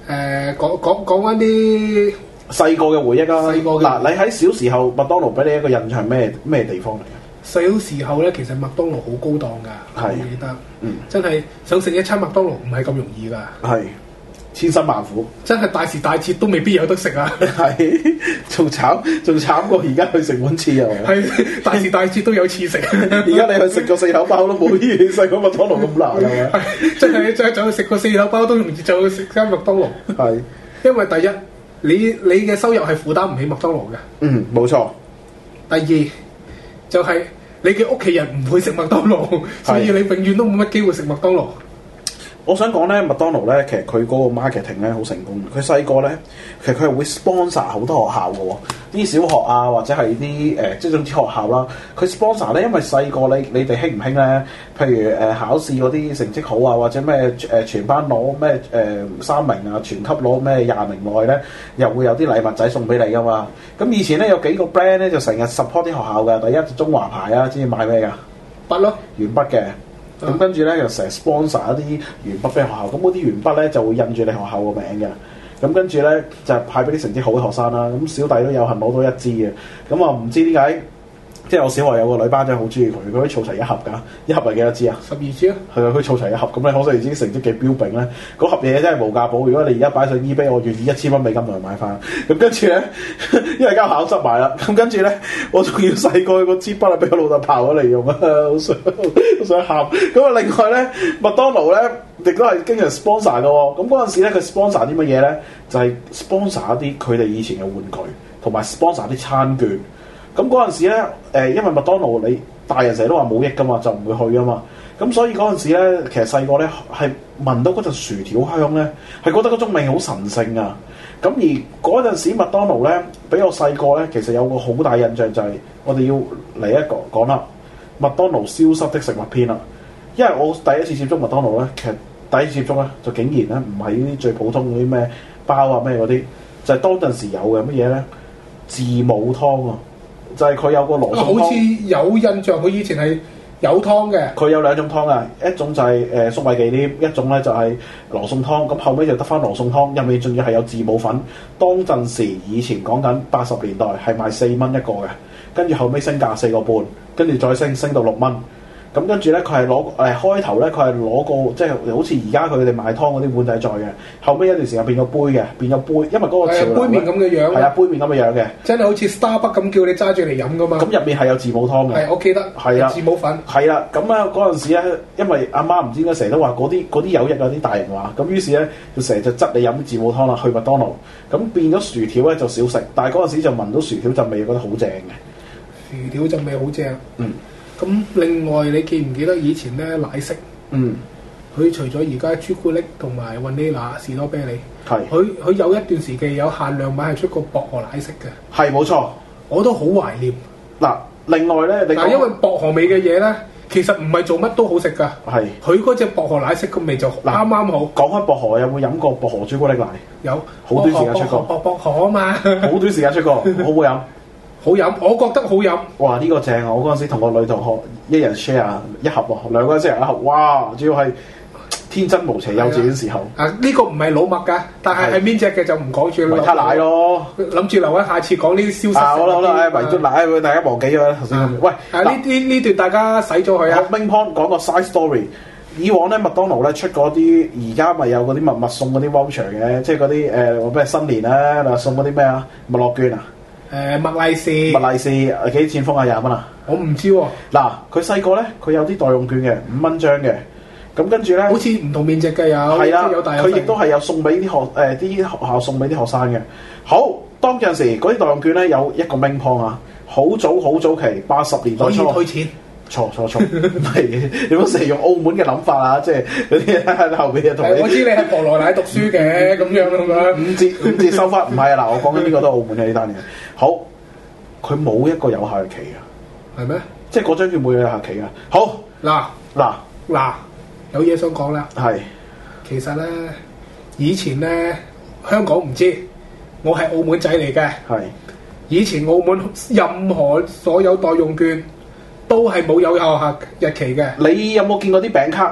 誒講講講翻啲細個嘅回憶啊！ 細個嗱，你喺小時候麥當勞俾你一個印象咩咩地方嚟嘅？ 細時候咧，其實麥當勞好高檔㗎， 係我記得， 嗯， 真係想食一餐麥當勞唔係咁容易㗎， 係千辛萬苦， 真係大時大節都未必有得食啊！ 係仲慘仲慘過而家去食碗翅啊！ 係大時大節都有翅食， 而家你去食個四口包都冇以前細個麥當勞咁難係嘛？ 真係真係走去食個四口包都容易走去食間麥當勞， 係因為第一你你嘅收入係負擔唔起麥當勞嘅， 嗯冇錯。 第二就係、是、你嘅屋企人唔會食麥當勞，所以你永遠都冇乜機會食麥當勞。 我想講咧，麥當勞咧，其實佢嗰個 marketing 咧好成功。佢細個咧，其實佢係會 sponsor 好多學校嘅喎，啲小學啊，或者係啲誒，即係總之學校啦。佢 sponsor 咧，因為細個你你哋興唔興咧？譬如誒、呃、考試嗰啲成績好啊，或者咩誒、呃、全班攞咩誒三名啊，全級攞咩廿名內咧，又會有啲禮物仔送俾你噶嘛。咁以前咧有幾個 brand 咧就成日 support 啲學校嘅。第一就中華牌啊，知唔知買咩㗎？ 筆咯， 鉛筆嘅。咁、嗯、跟住咧，又成日 sponsor 一啲鉛筆俾學校，咁嗰啲鉛筆咧就會印住你學校個名嘅。咁跟住咧就派俾啲成績好嘅學生啦。咁小弟都有幸攞到一支嘅。咁啊唔知點解，即係我小學有個女班長好中意佢，佢可以儲齊一盒㗎。一盒係幾多支啊？十二支啊。係啊，佢儲齊一盒，咁你可想而知成績嘅標炳咧。嗰盒嘢真係無價寶。如果你而家擺上 eBay，我願意一千蚊美金同佢買翻。咁跟住咧，因為間學校執埋啦。咁跟住咧，我仲要細個個支筆啊，俾我老豆刨咗嚟用啊，好想好想喊。咁啊，另外咧，麥當勞咧亦都係經常 sponsor 嘅喎。咁嗰陣時咧，佢 sponsor 啲乜嘢咧？就係、是、sponsor 一啲佢哋以前嘅玩具，同埋 sponsor 啲餐券。咁嗰陣時咧，誒，因為麥當勞你大人成日都話冇益噶嘛，就唔會去噶嘛。咁所以嗰陣時咧，其實細個咧係聞到嗰陣薯條香咧，係覺得嗰種味好神聖啊。咁而嗰陣時麥當勞咧，俾我細個咧，其實有個好大印象就係我哋要嚟一個講啦，麥當勞消失的食物篇啦。因為我第一次接觸麥當勞咧，其實第一次接觸咧就竟然咧唔係呢啲最普通嗰啲咩包啊咩嗰啲，就係、是、當陣時有嘅乜嘢咧，字母湯啊。就係佢有個羅宋湯，好似有印象，佢以前係有湯嘅。 佢有兩種湯啊，一種就係誒粟米忌廉，一種咧就係羅宋湯。咁後尾就得翻羅宋湯，入面仲要係有字母粉。當陣時以前講緊八十年代係賣四蚊一個嘅，跟住後尾升價四個半，跟住再升升到六蚊。咁跟住咧，佢係攞誒開頭咧，佢係攞個即係好似而家佢哋賣湯嗰啲碗仔載嘅。後尾一段時間變咗杯嘅，變咗杯，因為嗰個潮流杯麵咁嘅樣， 係啊，杯麵咁嘅樣嘅， 真係好似 Starbucks 咁叫你揸住嚟飲噶嘛。 咁入面係有字母湯嘅， 係我記得係啊，字母粉係啦。咁啊嗰陣時咧，因為阿媽唔知點解成日都話嗰啲嗰啲有益啊啲大人話，咁於是咧就成日就執你飲字母湯啦，去麥當勞。咁變咗薯條咧就少食，但係嗰陣時就聞到薯條陣味，覺得好正嘅。 薯條陣味好正， 嗯。 咁另外你記唔記得以前咧奶昔？ 嗯， 佢除咗而家朱古力同埋雲呢拿士多啤梨， 係佢佢有一段時期有限量版係出過薄荷奶昔嘅， 係冇錯， 我都好懷念。 嗱，另外咧，你嗱，因為薄荷味嘅嘢咧，其實唔係做乜都好食噶，係佢嗰隻薄荷奶昔個味就啱啱好。 講開薄荷，有冇飲過薄荷朱古力奶？ 有， 好短時間出過， 薄薄荷啊嘛， 好短時間出過，好唔好飲？ 好飲，我覺得好飲。 哇！呢、這個正啊！我嗰陣時同個女同學一人 share 一盒喎，兩個人 share 一盒。哇！主要係天真無邪幼稚園時候。啊！ 呢、這個唔係老麥㗎，但係係邊隻嘅就唔講住啦。 維他奶咯，諗住留喺下次講呢啲消息。 啊！好啦好啦，維他奶，大家忘記咗啦頭先。喂， 啊呢啲呢段大家洗咗佢啊。 Ming Pong 講個 side story。以往咧麥當勞咧出嗰啲，而家咪有嗰啲密密送嗰啲 voucher 嘅，即係嗰啲誒咩新年咧，嗱送嗰啲咩啊，麥樂券啊。誒麥利是，麥利是幾錢封啊？廿蚊啊？我唔知喎、啊。嗱，佢細個咧，佢有啲代用券嘅，五蚊張嘅。咁跟住咧，好似唔同面值嘅有，係啦，佢亦都係有送俾啲學誒啲、呃、學校送俾啲學生嘅。好，當陣時嗰啲代用券咧有一個 Ming Pong啊，好早好早期，八十年代初。可以退錢。錯錯錯，唔係你冇成日用澳門嘅諗法啊！即係嗰啲喺後邊同你。我知你係婆羅奶讀書嘅咁樣咁樣。五折五折收翻，唔係啊！嗱，我講緊呢個都係澳門嘅呢單嘢。好，佢冇一個有效期嘅，係咩？即係嗰張券冇有效期嘅。好，嗱嗱嗱，有嘢想講啦。係，其實咧，以前咧香港唔知，我係澳門仔嚟嘅。係，以前澳門任何所有代用券。都係冇有效日期嘅。你有冇見過啲餅卡？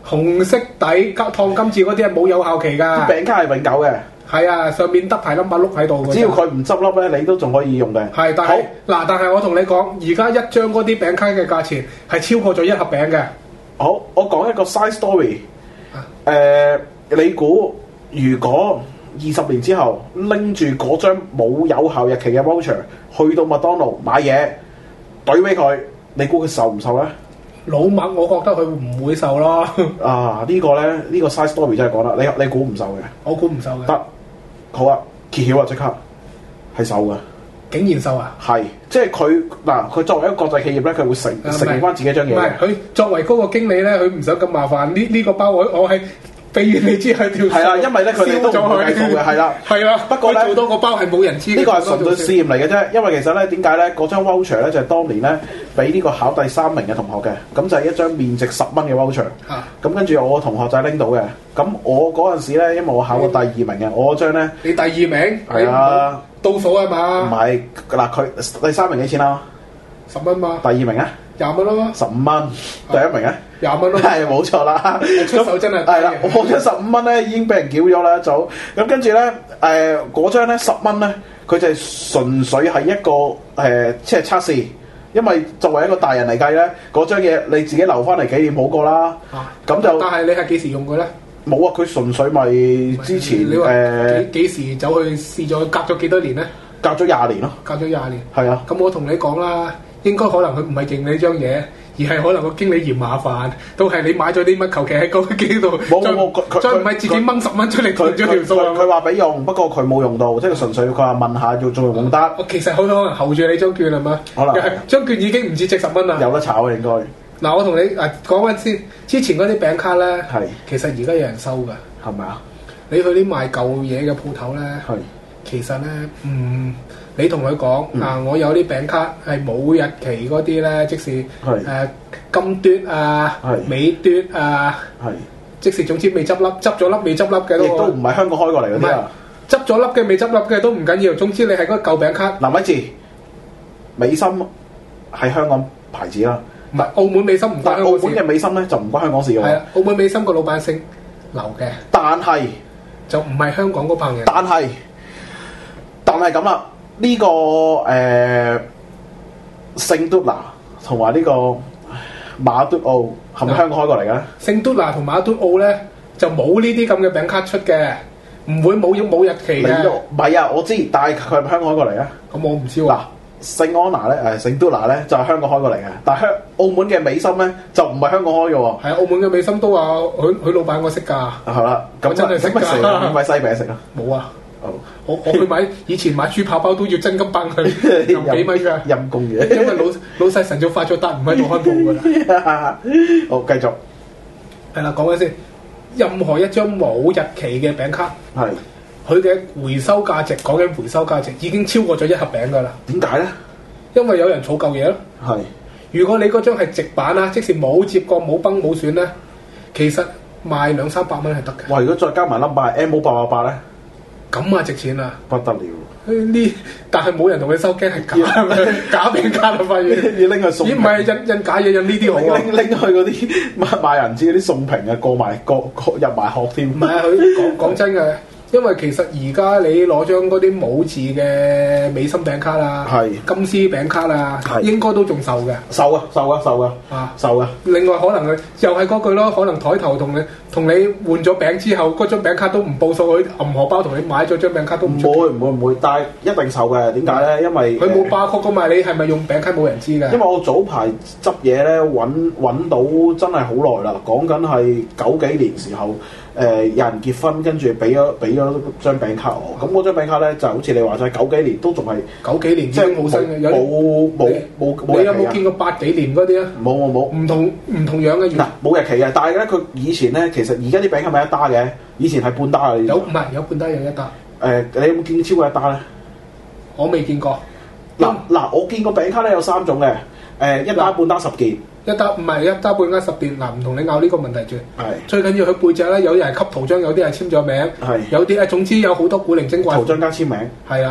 紅色底燙金字嗰啲係冇有效期㗎。 餅卡係永久嘅。 係啊，上面得牌 number 碌喺度嘅。 只要佢唔執笠咧，你都仲可以用嘅。 係，但係嗱，但係我同你講，而家一張嗰啲餅卡嘅價錢係超過咗一盒餅嘅。 好，我講一個 side story。誒、呃，你估如果二十年之後拎住嗰張冇有效日期嘅 voucher 去到麥當勞買嘢，懟俾佢，你估佢受唔受咧？ 老麥，我覺得佢唔會受咯。 啊，這個、呢個咧，呢個 side story 真係講啦，你你估唔受嘅？ 我估唔受嘅。 得，好啊，揭曉啊，即刻係受嘅。 竟然受啊！ 係，即係佢嗱，佢作為一個國際企業咧，佢會承承認翻自己張嘢。 唔係，佢作為嗰個經理咧，佢唔想咁麻煩。呢呢、這個包我我係俾完你知係條。係啦， 因為咧佢哋都唔會計數嘅，係啦。係啦，不過咧做多個包係冇人知。 呢個係純粹試驗嚟嘅啫，因為其實咧點解咧嗰張 voucher 咧就係、是、當年咧俾呢個考第三名嘅同學嘅，咁就係一張面值十蚊嘅 voucher。啊！咁跟住我個同學就係拎到嘅，咁我嗰陣時咧，因為我考過第二名嘅，我張咧你第二名係啊。 倒數係嘛？ 唔係嗱，佢第三名幾錢啊？ 十蚊嘛。第二名啊？ 廿蚊咯。 十五蚊。第一名啊？ 廿蚊咯。 係冇錯啦。 出手真係係啦，我張十五蚊咧已經俾人繳咗啦一早。咁跟住咧，誒嗰張咧十蚊咧，佢就係純粹係一個誒、呃，即係測試。因為作為一個大人嚟計咧，嗰張嘢你自己留翻嚟紀念好過啦。啊。咁就。但係你係幾時用嘅咧？冇啊！佢純粹咪之前誒幾、呃、 幾時走去試咗？隔咗幾多年咧？ 隔咗廿年咯。 隔咗廿年。係啊。 咁我同你講啦，應該可能佢唔係認你張嘢，而係可能個經理嫌麻煩，都係你買咗啲乜求其喺個機度，再再唔係自己掹十蚊出嚟退咗條數。 佢話俾用，不過佢冇用到，即係純粹佢話問下要仲用唔用得。 其實佢可能候住你張券係嘛？可能。張券已經唔止值十蚊啦。 有得炒應該。 嗱，我同你誒講翻先，之前嗰啲餅卡咧， 係其實而家有人收㗎， 係咪啊？ 你去啲賣舊嘢嘅鋪頭咧， 係其實咧，嗯，你同佢講啊，我有啲餅卡係冇日期嗰啲咧，即是誒金嘟啊、美嘟啊，係即是總之未執笠，執咗粒未執笠嘅都，亦都唔係香港開過嚟嗰啲啊， 執咗粒嘅未執笠嘅都唔緊要，總之你係嗰舊餅卡。 嗱，咪住，美心係香港牌子啦。 唔係澳門美心唔關香港事， 澳門嘅美心咧就唔關香港事嘅喎。 係啊，澳門美心個老闆姓劉嘅， 但係就唔係香港嗰班人。 但係但係咁啦，呢、這個誒、呃、聖嘟拿同埋呢個馬嘟澳係咪香港開過嚟嘅？ 聖嘟拿同馬嘟澳咧就冇呢啲咁嘅餅卡出嘅，唔會冇冇日期嘅。 唔係啊，我知，但係佢係咪香港開過嚟啊？ 咁我唔知喎。 聖安娜咧，誒聖嘟拿咧就係、是、香港開過嚟嘅，但係香澳門嘅美心咧就唔係香港開嘅喎。係啊， 澳門嘅美心都話佢佢老闆我識㗎。係啦，咁真係識㗎。 點買西餅食啊？ 冇啊。哦，我我去買以前買豬扒包都要真金白銀又幾米㗎。 陰公嘅。 因為老老細晨早發咗達，唔喺度開鋪㗎啦。 好，繼續。 係啦，講緊先，任何一張冇日期嘅餅卡係。佢嘅回收價值，講緊回收價值已經超過咗一盒餅㗎啦。點解咧？因為有人儲舊嘢咯。係。如果你嗰張係直板啊，即使冇接過、冇崩、冇損咧，其實賣兩三百蚊係得嘅。哇！如果再加埋 number 係 M O 八八八咧，咁啊值錢啊！不得了。呢，但係冇人同佢收驚係假假餅卡啊！發現要拎去送。咦？唔係印印假嘢，印呢啲好啊！拎拎去嗰啲賣賣人知嗰啲送評啊，過埋過過入埋殼添。唔係啊！佢講講真嘅。因為其實而家你攞張嗰啲冇字嘅美心餅卡啦，係金絲餅卡啦，應該都仲受嘅。受啊，受啊，受啊，啊，受啊！另外可能佢又係嗰句咯，可能台頭同你同你換咗餅之後，嗰張餅卡都唔報數，佢銀荷包同你買咗張餅卡都唔會唔會唔會，但係一定受嘅。點解咧？因為佢冇巴曲噶嘛，你係咪用餅卡冇人知㗎？因為我早排執嘢咧，揾揾到真係好耐啦，講緊係九幾年時候。誒、呃、有人結婚，跟住俾咗俾咗張餅卡我，咁嗰張餅卡咧就好似你話齋，九幾年都仲係九幾年，即係冇新嘅，有冇冇冇冇。你有冇見過八幾年嗰啲啊？冇冇冇，唔同唔同樣嘅。嗱冇日期嘅，但係咧佢以前咧，其實而家啲餅卡咪一打嘅，以前係半打嘅。有唔係有半打有一打？誒、呃，你有冇見過超過一打咧？我未見過。嗱嗱，我見過餅卡咧有三種嘅，誒、呃、一打半打十件。一打唔係一打半加十件，嗱唔同你拗呢個問題住。係最緊要佢背脊咧，有啲係吸圖章，有啲係簽咗名，係有啲誒，總之有好多古靈精怪。圖章加簽名係啦。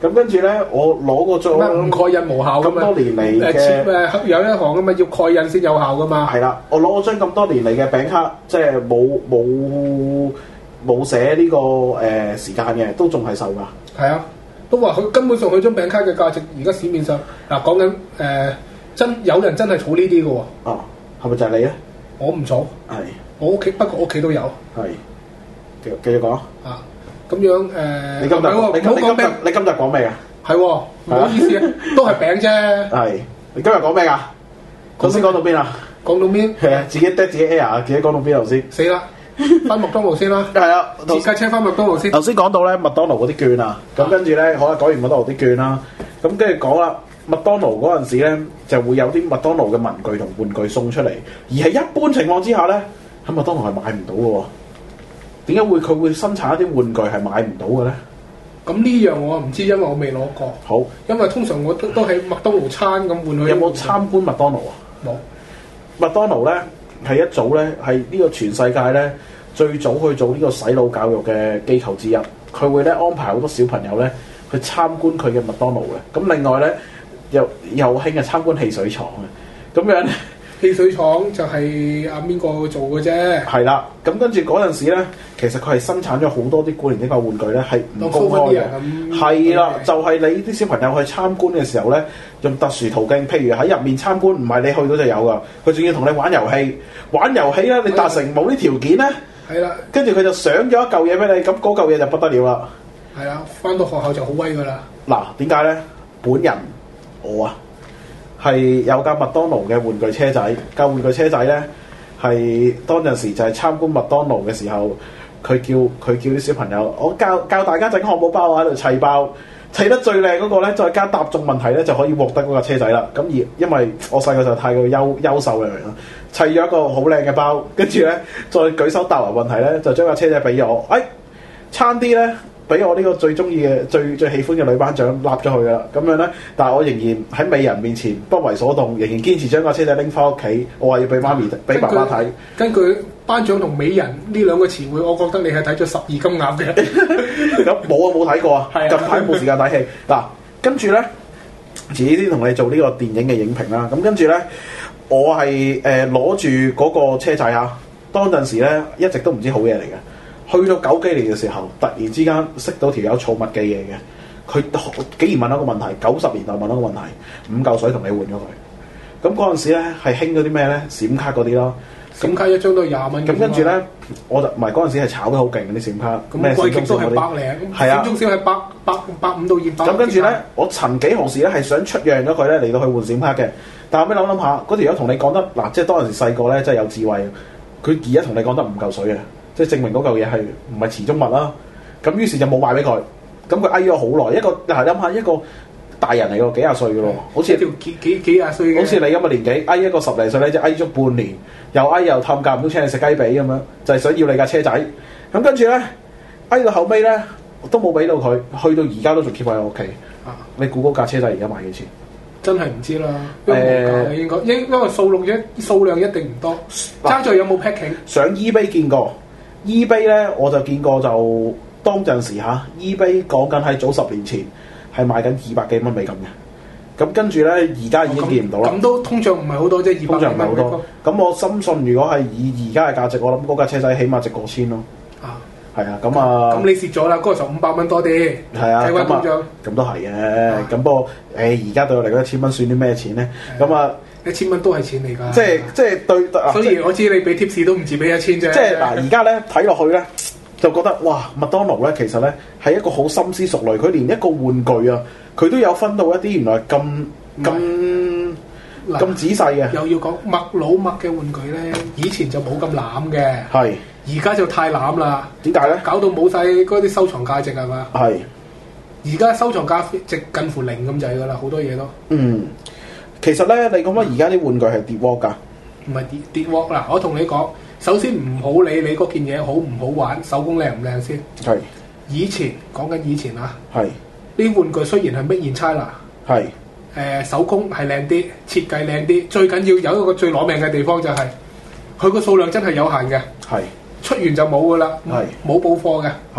咁跟住咧，我攞個張唔蓋印無效咁多年嚟嘅誒有一行咁嘛，要蓋印先有效噶嘛。 係啦，我攞咗張咁多年嚟嘅餅卡，即係冇冇冇寫呢個誒、呃、時間嘅，都仲係受㗎。 係啊，都話佢根本上佢張餅卡嘅價值，而家市面上嗱講緊誒真有人真係儲呢啲嘅喎。 哦，係咪就係你咧？ 我唔儲。係。我屋企不過屋企都有。係。 繼繼續講。啊。咁樣誒，呃、 你今日你今你今日你今日講咩啊？ 係喎，唔好意思啊，都係餅啫。係， 你今日講咩㗎？頭先講到邊啊？ 講到邊？ 係啊，自己爹自己 air，自己講到邊頭先？ 死啦！翻麥當勞先啦。係啊，自駕車翻麥當勞先。 頭先講到咧麥當勞嗰啲券啊，咁跟住咧，好啦，講完麥當勞啲券啦，咁跟住講啦，麥當勞嗰陣時咧就會有啲麥當勞嘅文具同玩具送出嚟，而係一般情況之下咧，喺麥當勞係買唔到嘅喎。點解會佢會生產一啲玩具係買唔到嘅咧？ 咁呢樣我唔知，因為我未攞過。好，因為通常我都都喺麥當勞餐咁換去。 有冇參觀麥當勞啊？冇。麥當勞咧係一早咧係呢個全世界咧最早去做呢個洗腦教育嘅機構之一。佢會咧安排好多小朋友咧去參觀佢嘅麥當勞嘅。咁另外咧又又興係參觀汽水廠嘅。咁樣。 汽水廠就係阿邊個做嘅啫。係啦，咁跟住嗰陣時咧，其實佢係生產咗好多啲古靈精怪玩具咧，係唔公開嘅。係啦，就係、是、你啲小朋友去參觀嘅時候咧，用特殊途徑，譬如喺入面參觀，唔係你去到就有噶，佢仲要同你玩遊戲。玩遊戲咧，你達成某啲條件咧，係啦，跟住佢就上咗一嚿嘢俾你，咁嗰嚿嘢就不得了啦。 係啦，翻到學校就好威噶啦。 嗱，點解咧？本人我啊。係有架麥當勞嘅玩具車仔，架玩具車仔咧係當陣時就係參觀麥當勞嘅時候，佢叫佢叫啲小朋友，我教教大家整漢堡包喺度砌包，砌得最靚嗰個咧，再加答中問題咧就可以獲得嗰架車仔啦。咁而因為我細個就太過優優秀嘅人啦，砌咗一個好靚嘅包，跟住咧再舉手答埋問題咧，就將架車仔俾我，哎，差啲咧。俾我呢個最中意嘅、最最喜歡嘅女班長立咗佢啦，咁樣咧，但係我仍然喺美人面前不為所動，仍然堅持將架車仔拎翻屋企。我話要俾媽咪、俾爸爸睇。 根據班長同美人呢兩個詞彙，我覺得你係睇咗十二金鴨嘅。 咁冇啊，冇睇過啊，近排冇時間睇戲。嗱，跟住咧，遲啲先同你做呢個電影嘅影評啦。咁跟住咧，我係誒攞住嗰個車仔啊，當陣時咧一直都唔知好嘢嚟嘅。去到九幾年嘅時候，突然之間識到條友儲物嘅嘢嘅，佢竟然問一個問題，九十年代問一個問題，五嚿水同你換咗佢。咁嗰陣時咧係興咗啲咩咧？閃卡嗰啲咯， 閃卡一張都係廿蚊。 咁跟住咧，我就唔係嗰陣時係炒得好勁嗰啲閃卡，咩閃中閃嗰啲， 百零， 係啊， 閃中閃係百百百五到二百。 咁跟住咧，我曾幾何時咧係想出讓咗佢咧嚟到去換閃卡嘅，但後尾諗諗下，嗰條友同你講得嗱，即係當陣時細個咧真係有智慧，佢而家同你講得五嚿水嘅。即係證明嗰嚿嘢係唔係池中物啦，咁於是就冇賣俾佢，咁佢翳咗好耐。一個嗱諗下一個大人嚟個幾廿歲嘅咯，好似條幾幾幾廿歲嘅， 好似你咁嘅年紀，翳一個十零歲咧，就翳咗半年，又翳又氹，間唔中請你食雞髀咁樣，就係、是、想要你架車仔。咁跟住咧，翳到後尾咧都冇俾到佢，去到而家都仲 keep 喺我屋企。啊、你估嗰架車仔而家賣幾錢？真係唔知啦，因為冇價應該，因因為數量一數量一定唔多。揸住有冇 packing？ 上 eBay 見過。eBay 咧我就見過，就當陣時嚇 eBay 講緊喺早十年前係賣緊二百幾蚊美金嘅，咁跟住咧而家已經見唔到啦。咁、 哦、都通脹唔係好多啫，二百通脹唔係好多。咁我深信如果係以而家嘅價值，我諗嗰架車仔起碼值過千咯。啊，係啊，咁啊， 咁你蝕咗啦，嗰個時候五百蚊多啲。 係啊，咁啊，咁都係嘅。咁不過誒，而家對我嚟講一千蚊算啲咩錢咧？咁啊。 一千蚊都係錢嚟㗎， 即係即係對， 所以我知你俾貼士都唔止俾一千啫。 即係嗱，而家咧睇落去咧，就覺得哇，麥當勞咧其實咧係一個好深思熟慮，佢連一個玩具啊，佢都有分到一啲原來咁咁咁仔細嘅。又要講麥老麥嘅玩具咧，以前就冇咁濫嘅，係而家就太濫啦。點解咧？搞到冇晒嗰啲收藏價值係嘛？係。而家收藏價值近乎零咁滯㗎啦，好多嘢都。嗯。其實咧，你覺得而家啲玩具係跌鑊㗎？唔係跌跌鑊啦！我同你講，首先唔好理你嗰件嘢好唔好玩，手工靚唔靚先。係。以前講緊以前啊。係。啲玩具雖然係 made in China。係。誒、呃、手工係靚啲，設計靚啲，最緊要有一個最攞命嘅地方就係佢個數量真係有限嘅。係。出完就冇㗎啦。係。冇補貨嘅。係。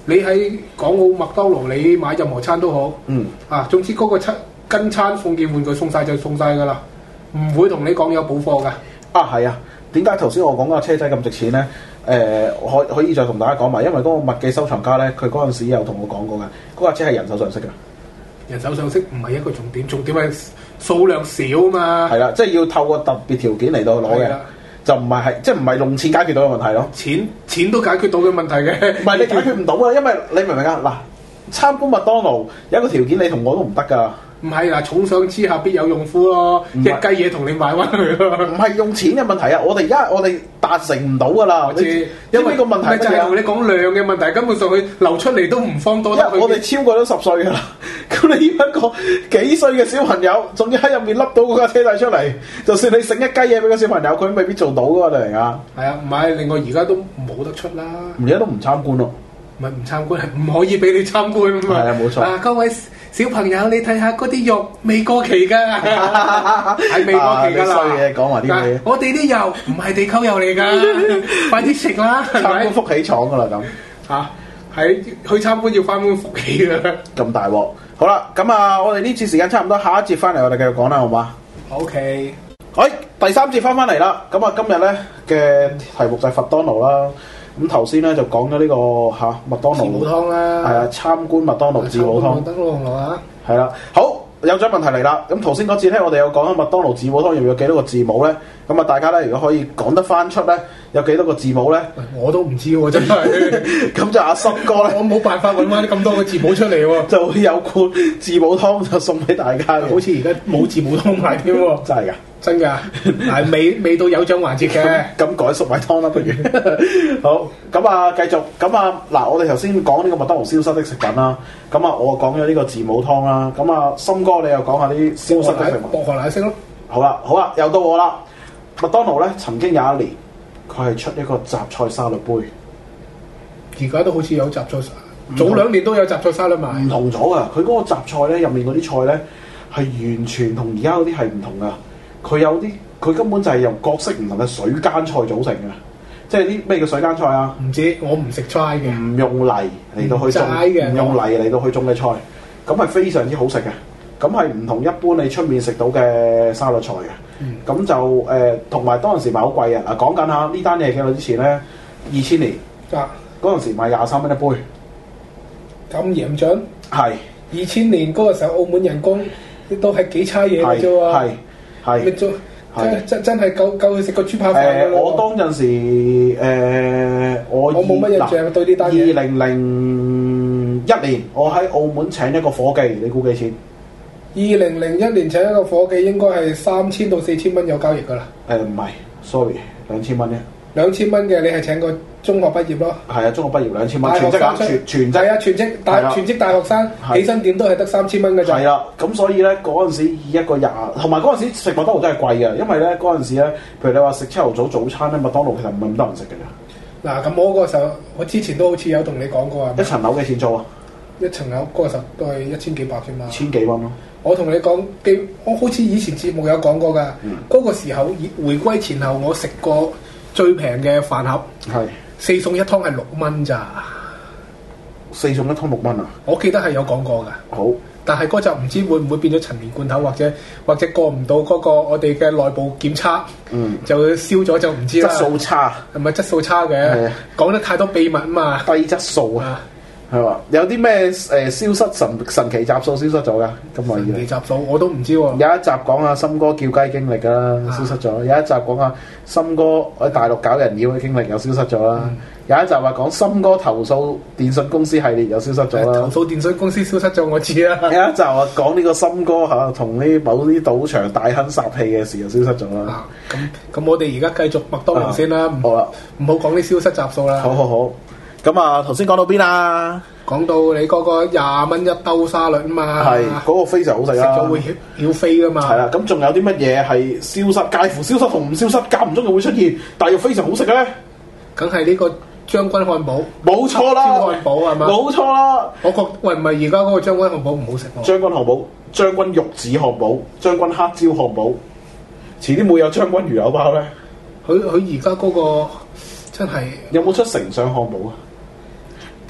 你喺港澳麥當勞你買任何餐都好， 嗯啊，總之嗰個餐跟餐送件玩具送晒就送晒㗎啦，唔會同你講有補貨㗎。 啊，係啊，點解頭先我講嗰個車仔咁值錢咧？誒、呃，可可以再同大家講埋，因為嗰個麥記收藏家咧，佢嗰陣時有同我講過嘅，嗰架車係人手上色㗎。人手上色唔係一個重點，重點係數量少啊嘛。 係啦，即係要透過特別條件嚟到攞嘅，就唔係係即係唔係用錢解決到嘅問題咯。錢錢都解決到嘅問題嘅， 唔係你解決唔到啊，因為你明唔明啊？嗱，參觀麥當勞有一個條件，你同我都唔得㗎。 唔係嗱，重賞之下必有用夫咯，一雞嘢同你買翻去咯。 唔係用錢嘅問題啊！我哋而家我哋達成唔到㗎啦。因為個問題就係同你講量嘅問題，根本上佢流出嚟都唔方多得。 因為我哋超過咗十歲㗎啦，咁你要一個幾歲嘅小朋友，仲要喺入面笠到嗰架車仔出嚟，就算你整一雞嘢俾個小朋友，佢未必做到㗎嘛，你明啊？係啊，唔係另外而家都冇得出啦。 而家都唔參觀咯。 唔係唔參觀，係唔可以俾你參觀啊嘛。係啊，冇錯。啊，各位小朋友，你睇下嗰啲肉未過期㗎，係未過期㗎啦。衰嘢講埋啲嘢。我哋啲油唔係地溝油嚟㗎，快啲食啦！ 參觀福喜廠㗎啦咁。 嚇，喺去參觀要翻觀福喜㗎。咁大鑊！好啦，咁啊，我哋呢次時間差唔多，下一節翻嚟我哋繼續講啦，好嘛 ？OK。 好，第三節翻翻嚟啦。咁啊，今日咧嘅題目就係佛當勞啦。咁頭先咧就講咗呢個嚇麥當勞字母湯啦，係啊，參觀麥當勞字母湯。麥當勞啊，係啦。好，有咗問題嚟啦。咁頭先嗰節咧，我哋有講緊麥當勞字母湯入面有幾多個字母咧？咁啊，大家咧如果可以講得翻出咧，有幾多個字母咧？ 我都唔知喎，真係。 咁就阿森哥咧， 我冇辦法揾翻咁多個字母出嚟喎， 就會有罐字母湯就送俾大家。 好似而家冇字母湯賣添喎， 真係㗎。 真㗎，係未未到有獎環節嘅， 咁改粟米湯啦，不如好咁啊，繼續咁啊，嗱，我哋頭先講呢個麥當勞消失的食品啦，咁啊，我講咗呢個字母湯啦，咁啊，森哥你又講下啲消失的食品， 薄荷奶昔咯。 好啦，好啦，又到我啦。麥當勞咧曾經有一年，佢係出一個雜菜沙律杯， 而家都好似有雜菜，早兩年都有雜菜沙律賣， 唔同咗噶，佢嗰個雜菜咧入面嗰啲菜咧係完全同而家嗰啲係唔同噶。佢有啲，佢根本就係由各式唔同嘅水耕菜組成嘅，即係啲咩叫水耕菜啊？ 唔知，我唔食菜嘅。唔用泥嚟到去種，唔用泥嚟到去種嘅菜，咁係非常之好食嘅。咁係唔同一般你出面食到嘅沙律菜嘅。咁、嗯、就誒，同、呃、埋當陣時賣好貴嘅。嗱，講緊下呢單嘢幾耐之前咧，二千年，啊，嗰陣時賣廿三蚊一杯， 咁嚴峻？係。二千年嗰個時候，澳門人工都係幾差嘢嘅啫喎。係。係，真真真係夠夠去食個豬扒飯嘅咯。 我當陣時誒、呃，我我冇乜印象對呢單嘢。 二零零一年，我喺澳門請一個伙計，你估幾錢？ 二零零一年請一個伙計應該係三千到四千蚊有交易㗎啦。 誒唔係 ，sorry，兩千蚊啫。 兩千蚊嘅你係請個中學畢業咯。係啊，中學畢業兩千蚊，全職啊，全全職。 係啊，全職大全職大學生，起薪點都係得三千蚊嘅咋。 係啦，咁所以咧嗰陣時以一個廿，同埋嗰陣時食麥當勞真係貴嘅，因為咧嗰陣時咧，譬如你話食朝頭早早餐咧，麥當勞其實唔係咁多人食嘅咋。 嗱，咁我嗰個時候，我之前都好似有同你講過啊。 一層樓幾錢租啊？ 一層樓嗰個時候都係一千幾百啫嘛。 千幾蚊咯。我同你講，我好似以前節目有講過㗎。嗰、嗯、個時候，回歸前後，我食過最平嘅飯盒，係四餸一湯係六蚊咋。 四餸一湯六蚊啊！ 我記得係有講過㗎。好，但係嗰就唔知會唔會變咗陳年罐頭，或者或者過唔到嗰個我哋嘅內部檢測，嗯，就燒咗就唔知啦。 質素差係咪質素差嘅？講得太多秘密啊嘛。 低質素啊！係嘛？有啲咩誒消失神神奇集數消失咗㗎？咁話神奇集數我都唔知喎、啊。 有一集講下森哥叫雞經歷㗎啦，消失咗、啊。有一集講下森哥喺大陸搞人妖嘅經歷又消失咗啦。嗯、有一集話講森哥投訴電信公司系列又消失咗啦。 投訴電信公司消失咗，我知啦。 有一集話講呢個森哥嚇同呢某啲賭場大亨撒氣嘅事又消失咗啦。 咁咁、啊、我哋而家繼續麥當勞先啦。 啊、好啦， 唔好講啲消失集數啦。 好好好。咁啊，頭先講到邊啊？ 講到你嗰個廿蚊一兜沙律啊嘛， 係嗰、嗰個非常好食啊！ 食咗會曉曉飛噶嘛。 係啦，咁仲有啲乜嘢係消失？介乎消失同唔消失，間唔中就會出現，但係又非常好食嘅咧？ 梗係呢個將軍漢堡， 冇錯啦！ 漢堡係嘛？ 冇錯啦！ 我覺喂唔係而家嗰個將軍漢堡唔好食喎。 將軍漢堡、將軍玉子漢堡、將軍黑椒漢堡，遲啲會有將軍魚柳包咧？ 佢佢而家嗰個真係有冇出丞相漢堡啊？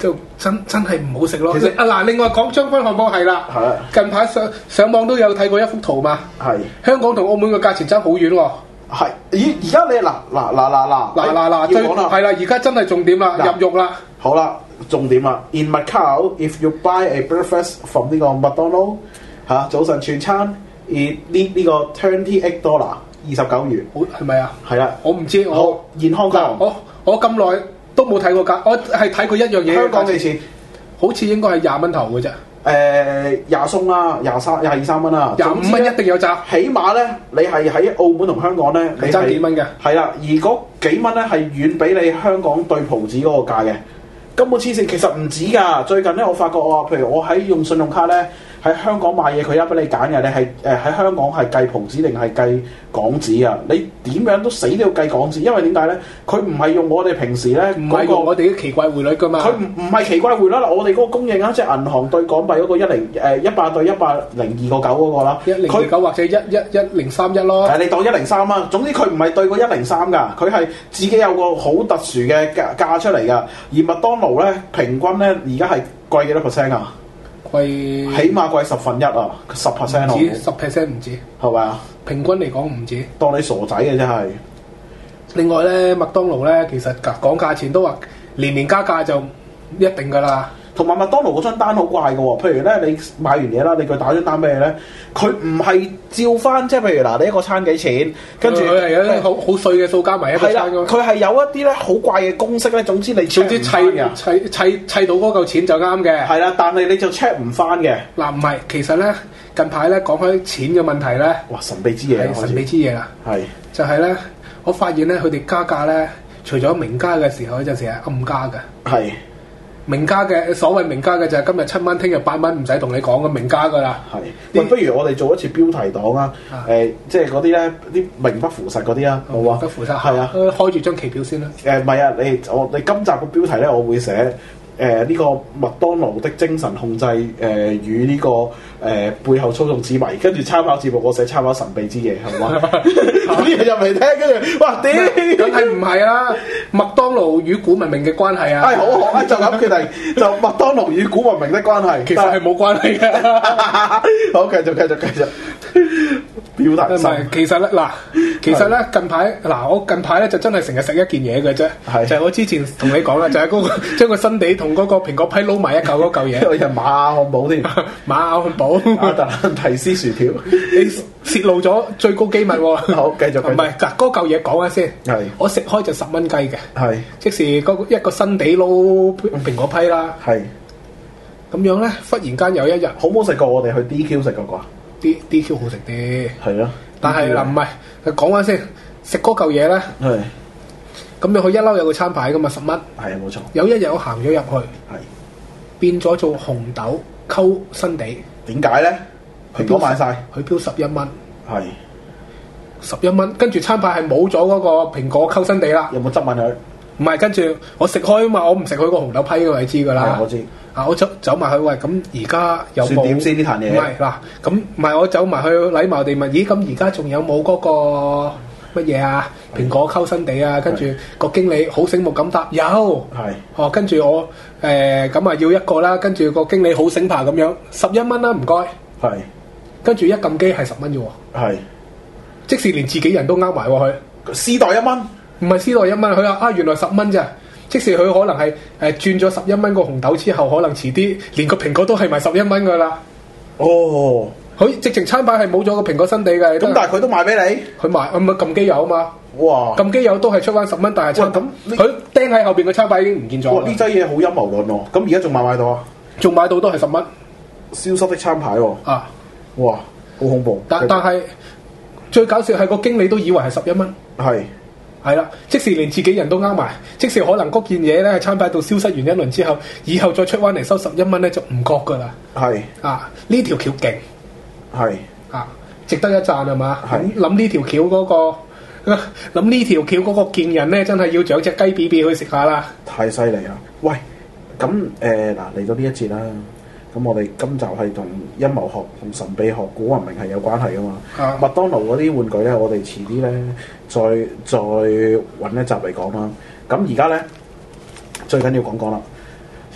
就真真係唔好食咯。 其實啊嗱，另外講將軍漢堡係啦， 係啊， 近排上上網都有睇過一幅圖嘛， 係香港同澳門嘅價錢爭好遠喎。 係，而而家你嗱嗱嗱嗱嗱嗱嗱嗱，最係啦，而家真係重點啦，入肉啦。 好啦，重點啦 ，In Macau, if you buy a breakfast from 呢個麥當勞嚇早晨全餐，而呢呢個 twenty eight dollar 二十九元， 好係咪啊？ 係啦， 我唔知我現香港， 我我咁耐都冇睇過價，我係睇過一樣嘢。 香港幾錢？ 好似應該係廿蚊頭嘅啫。 誒廿鬆啦，廿三廿二三蚊啦， 廿五蚊一定有賺。 起碼咧，你係喺澳門同香港咧，你爭幾蚊嘅。係啦，而嗰幾蚊咧係遠比你香港對葡紙嗰個價嘅。根本黐線，其實唔止㗎。最近咧，我發覺我話，譬如我喺用信用卡咧喺香港買嘢，佢有俾你揀嘅。你係誒喺香港係計葡紙定係計港紙啊？你點樣都死都要計港紙，因為點解咧？佢唔係用我哋平時咧唔係用我哋啲奇怪匯率㗎嘛。 佢唔唔係奇怪匯率啦，我哋嗰個供應啊，即係銀行對港幣嗰個一零誒一百對一百零二個九嗰個啦。一零二九或者一一一零三一咯。係你當一零三啊。總之佢唔係對個一零三㗎，佢係自己有個好特殊嘅價價出嚟㗎。而麥當勞咧平均咧而家係貴幾多 percent 啊？貴起碼貴十分一啊，十 percent 唔止，十 percent 唔止，係咪啊？平均嚟講唔止，當你傻仔嘅真係。另外咧，麥當勞咧其實講價錢都話年年加價就一定㗎啦。同埋麥當勞嗰張單好怪嘅喎，譬如咧你買完嘢啦，你佢打張單俾你咧，佢唔係照翻，即係譬如嗱，你一個餐幾錢，跟住佢係有啲好好碎嘅數加埋一個餐㗎。佢係有一啲咧好怪嘅公式咧，總之你總之砌砌砌砌到嗰嚿錢就啱嘅。係啦，但係你就 check 唔翻嘅。嗱唔係，其實咧近排咧講開錢嘅問題咧，哇神秘之嘢係神秘之嘢啦。係就係咧，我發現咧佢哋加價咧，除咗明加嘅時候，有陣時係暗加嘅。係。名家嘅所謂名家嘅就係今日七蚊，聽日八蚊，唔使同你講嘅名家噶啦。係，喂，不如我哋做一次標題黨啊！誒、呃，即係嗰啲咧，啲名不符實嗰啲啊，好啊，不符實係啊，開住張期票先啦。誒唔係啊，你我你今集嘅標題咧，我會寫誒呢、呃這個麥當勞的精神控制誒、呃、與呢、這個誒、呃、背後操縱之謎，跟住參考節目我寫參考神秘之夜，係嘛？啲人入嚟聽，跟住哇屌，梗係唔係啦？麥當勞與古文明嘅關係啊！係好好啊，就咁決定，就麥當勞與古文明的關係，其實係冇關係嘅。好，繼續繼續繼續。表達唔係，其實咧嗱，其實咧近排嗱，我近排咧就真係成日食一件嘢嘅啫，係就係我之前同你講啦，就係嗰個將個新地同嗰個蘋果批撈埋一嚿嗰嚿嘢，我係馬雅漢堡添，馬雅漢堡，亞特蘭提斯薯條，你泄露咗最高機密喎。好，繼續。唔係嗱，嗰嚿嘢講下先，係我食開就十蚊雞嘅，係即是嗰一個新地撈蘋果批啦，係咁樣咧，忽然間有一日，好唔好食過我哋去 D Q 食嗰個啊？D D Q 好食啲，係咯。但係嗱唔係，講翻先，食嗰嚿嘢咧，係咁樣佢一嬲有個餐牌噶嘛，十蚊，係啊冇錯。有一日我行咗入去，係變咗做紅豆溝新地，點解咧？佢標賣晒，佢標十一蚊，係十一蚊。跟住餐牌係冇咗嗰個蘋果溝新地啦。有冇質問佢？唔係，跟住我食開啊嘛，我唔食佢個紅豆批嘅，你知噶啦。我知。啊！我走走埋去喂，咁而家有冇？算點先呢壇嘢？唔係嗱，咁唔係我走埋去禮貌地問，咦？咁而家仲有冇嗰個乜嘢啊？蘋果溝新地啊？跟住個經理好醒目咁答有。係。哦，跟住我誒咁啊要一個啦，跟住個經理好醒爬咁樣，十一蚊啦，唔該。係。跟住一撳機係十蚊啫喎。係。即使連自己人都呃埋喎佢。絲袋一蚊。唔係絲袋一蚊，佢話啊原來十蚊咋。即使佢可能係誒、呃、轉咗十一蚊個紅豆之後，可能遲啲連個蘋果都係賣十一蚊噶啦。哦，佢直情餐牌係冇咗個蘋果新地嘅。咁但係佢都賣俾你，佢賣咁啊撳機油啊嘛。哇！撳機油都係出翻十蚊，但係餐咁佢釘喺後邊個餐牌已經唔見咗。呢劑嘢好陰謀論喎！咁而家仲買唔買到啊？仲買到都係十蚊，消失的餐牌喎。啊！哇！好恐怖。但但係最搞笑係個經理都以為係十一蚊。係。係啦，即使連自己人都啱埋，即使可能嗰件嘢咧喺餐牌度消失完一輪之後，以後再出翻嚟收十一蚊咧就唔覺噶啦。係啊，呢條橋勁，係啊，值得一讚係嘛？係諗呢條橋嗰個，諗呢條橋嗰個賤人咧，真係要獎隻雞 B B 去食下啦。太犀利啦！喂，咁誒嗱嚟到呢一節啦。咁我哋今集係同陰謀學同神秘學古文明係有關係噶嘛？啊、麥當勞嗰啲玩具咧，我哋遲啲咧再再揾一集嚟講啦。咁而家咧最緊要講講啦，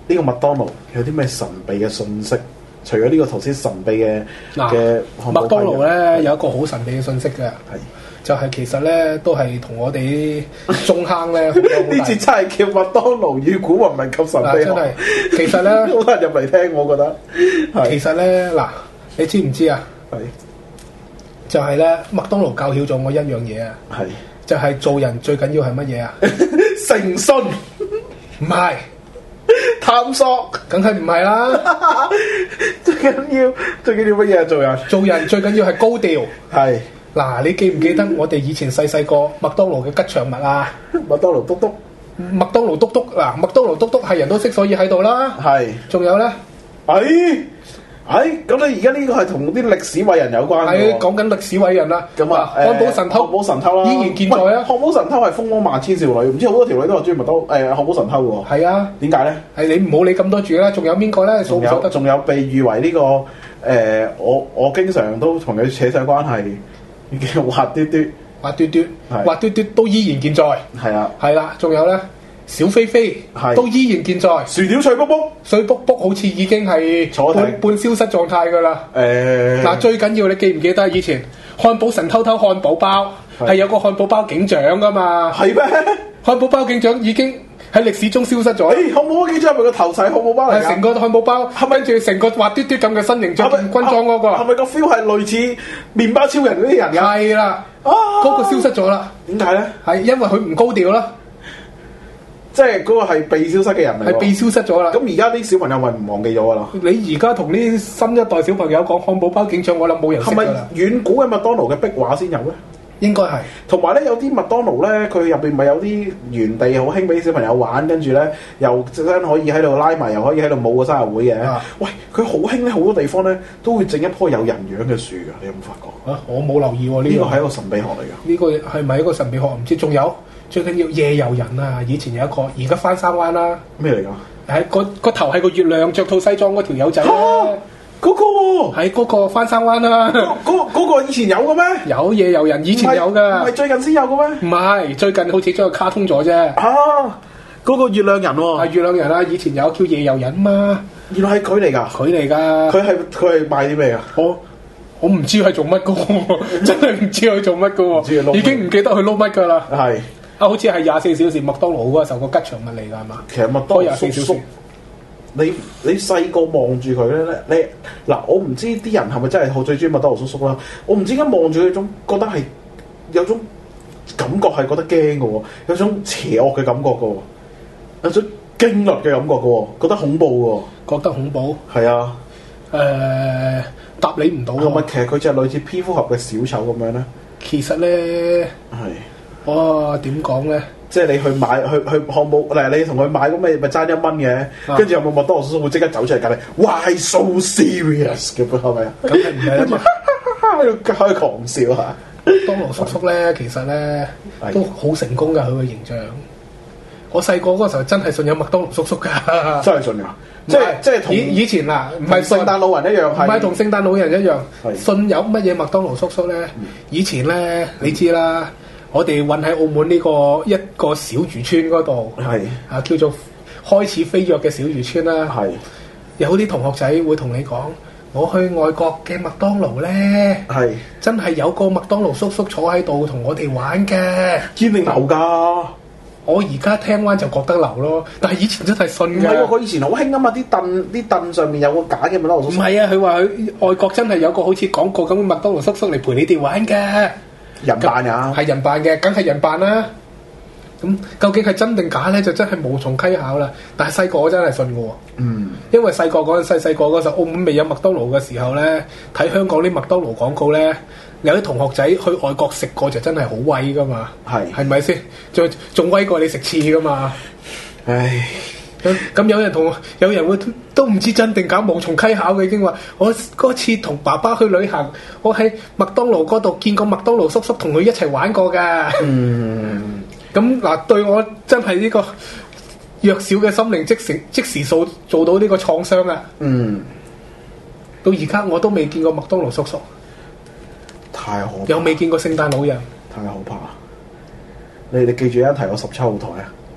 呢個麥當勞有啲咩神秘嘅信息？除咗呢個頭先神秘嘅嘅麥當勞咧，有一個好神秘嘅信息嘅，係就係其實咧都係同我哋中坑咧。 呢節真係叫麥當勞與古文明及神秘學。 真係，其實咧好多人入嚟聽，我覺得。 其實咧嗱，你知唔知啊？係就係咧，麥當勞教曉咗我一樣嘢啊。係就係做人最緊要係乜嘢啊？ 誠信， 唔係。 探索， 梗係唔係啦！ 最緊要最緊要乜嘢啊？做人做人最緊要係高調。 係嗱，你記唔記得我哋以前細細個麥當勞嘅吉祥物啊？ 麥當勞篤篤， 麥當勞篤篤嗱，麥當勞篤篤係人都識，所以喺度啦。係，仲有咧？ 哎哎，咁你而家呢個係同啲歷史偉人有關嘅。 係講緊歷史偉人啦。咁啊，漢堡神偷， 漢堡神偷啦， 依然健在啊！ 漢堡神偷係風光萬千少女，唔知好多條女都話中意麥當誒漢堡神偷喎。係啊，點解咧？係你唔好理咁多住啦，仲有邊個咧？仲有仲有被譽為呢個誒，我我經常都同佢扯上關係嘅滑嘟嘟，滑嘟嘟，滑嘟嘟都依然健在。係啊，係啦，仲有咧？小飛飛都依然健在，薯條脆卜卜，脆卜卜好似已經係半半消失狀態噶啦。誒，嗱，最緊要你記唔記得以前漢堡神偷偷漢堡包係有個漢堡包警長噶嘛？係咩？漢堡包警長已經喺歷史中消失咗。誒，漢堡包警長係咪個頭細漢堡包嚟㗎？係成個漢堡包，係咪住成個滑嘟嘟咁嘅身形着軍裝嗰個？係咪個 feel 係類似麵包超人嗰啲人㗎？係啦，嗰個消失咗啦。點解咧？係因為佢唔高調啦。即係嗰個係被消失嘅人嚟，係被消失咗啦。咁而家啲小朋友咪唔忘記咗噶啦？你而家同啲新一代小朋友講漢堡包警長，我諗冇人識㗎啦。係咪遠古嘅麥當勞嘅壁畫先有咧？應該係。同埋咧，有啲麥當勞咧，佢入邊咪有啲園地好興俾小朋友玩，跟住咧又真可以喺度拉埋，又可以喺度舞個生日會嘅。啊、喂，佢好興咧，好多地方咧都會整一棵有人樣嘅樹㗎。你有冇發覺？啊，我冇留意喎。呢、呢個係一個神秘學嚟㗎。呢個係咪一個神秘學？唔知仲有。最緊要夜遊人啊！以前有一個，而家翻山灣啦。咩嚟㗎？係個個頭係個月亮，着套西裝嗰條友仔咧。嗰個喎，係嗰個翻山灣啦。嗰嗰個以前有嘅咩？有夜遊人，以前有㗎。唔係最近先有嘅咩？唔係最近好似將佢卡通咗啫。啊！嗰個月亮人喎。係月亮人啦，以前有叫夜遊人嘛。原來係佢嚟㗎。佢嚟㗎。佢係佢係賣啲咩㗎？我我唔知佢做乜嘅喎，真係唔知佢做乜嘅喎。已經唔記得佢撈乜㗎啦。係。啊，好似係廿四小時麥當勞嗰個就個吉祥物嚟㗎係嘛？其實麥當勞叔叔，你你細個望住佢咧，你嗱我唔知啲人係咪真係好最中意麥當勞叔叔啦？我唔知點解望住佢種覺得係有種感覺係覺得驚嘅喎，有種邪惡嘅感覺嘅喎，有種驚慄嘅感覺嘅喎，覺得恐怖喎，覺得恐怖係啊，誒、呃、答你唔到喎。係咪其實佢就係類似蝙蝠俠嘅小丑咁樣咧？其實咧係。哇，點講咧？即係你去買去去漢堡嗱，你同佢買咁咪咪爭一蚊嘅，跟住有冇麥當勞叔叔會即刻走出嚟隔離 ？Why so serious？嘅係咪啊？咁係唔係啊？喺度開狂笑啊！麥當勞叔叔咧，其實咧都好成功㗎，佢個形象。我細個嗰時候真係信有麥當勞叔叔㗎，真係信㗎。即係即係同以以前嗱，唔係聖誕老人一樣，唔係同聖誕老人一樣，信有乜嘢麥當勞叔叔咧？以前咧，你知啦。我哋運喺澳門呢個一個小漁村嗰度，係啊叫做開始飛躍嘅小漁村啦。係有啲同學仔會同你講，我去外國嘅麥當勞咧，係真係有個麥當勞叔叔坐喺度同我哋玩嘅，堅定流㗎。我而家聽翻就覺得流咯，但係以前真係信㗎。唔係喎，佢以前好興啊嘛，啲凳啲凳上面有個假嘅麥當勞叔叔。唔係啊，佢話佢外國真係有個好似廣告咁嘅麥當勞叔叔嚟陪你哋玩嘅。人扮呀，係人扮嘅，梗係人扮啦。咁究竟係真定假咧？就真係無從稽考啦。但係細個我真係信嘅喎。嗯，因為細個嗰陣細細個嗰時候，澳門未有麥當勞嘅時候咧，睇香港啲麥當勞廣告咧，有啲同學仔去外國食過就真係好威噶嘛。係係咪先？仲仲威過你食翅噶嘛？唉。咁有人同有人會都唔知真定假，無從稽考嘅已經話，我嗰次同爸爸去旅行，我喺麥當勞嗰度見過麥當勞叔叔同佢一齊玩過㗎。嗯，咁嗱對我真係呢個弱小嘅心靈即時即時做做到呢個創傷啊。嗯，到而家我都未見過麥當勞叔叔，太可怕，又未見過聖誕老人，太可怕。你你記住一提我十七號台啊！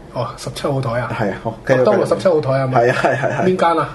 哦，十七號台啊？ 係啊， 麥當勞十七號台啊？ 係啊係係係。 邊間啊？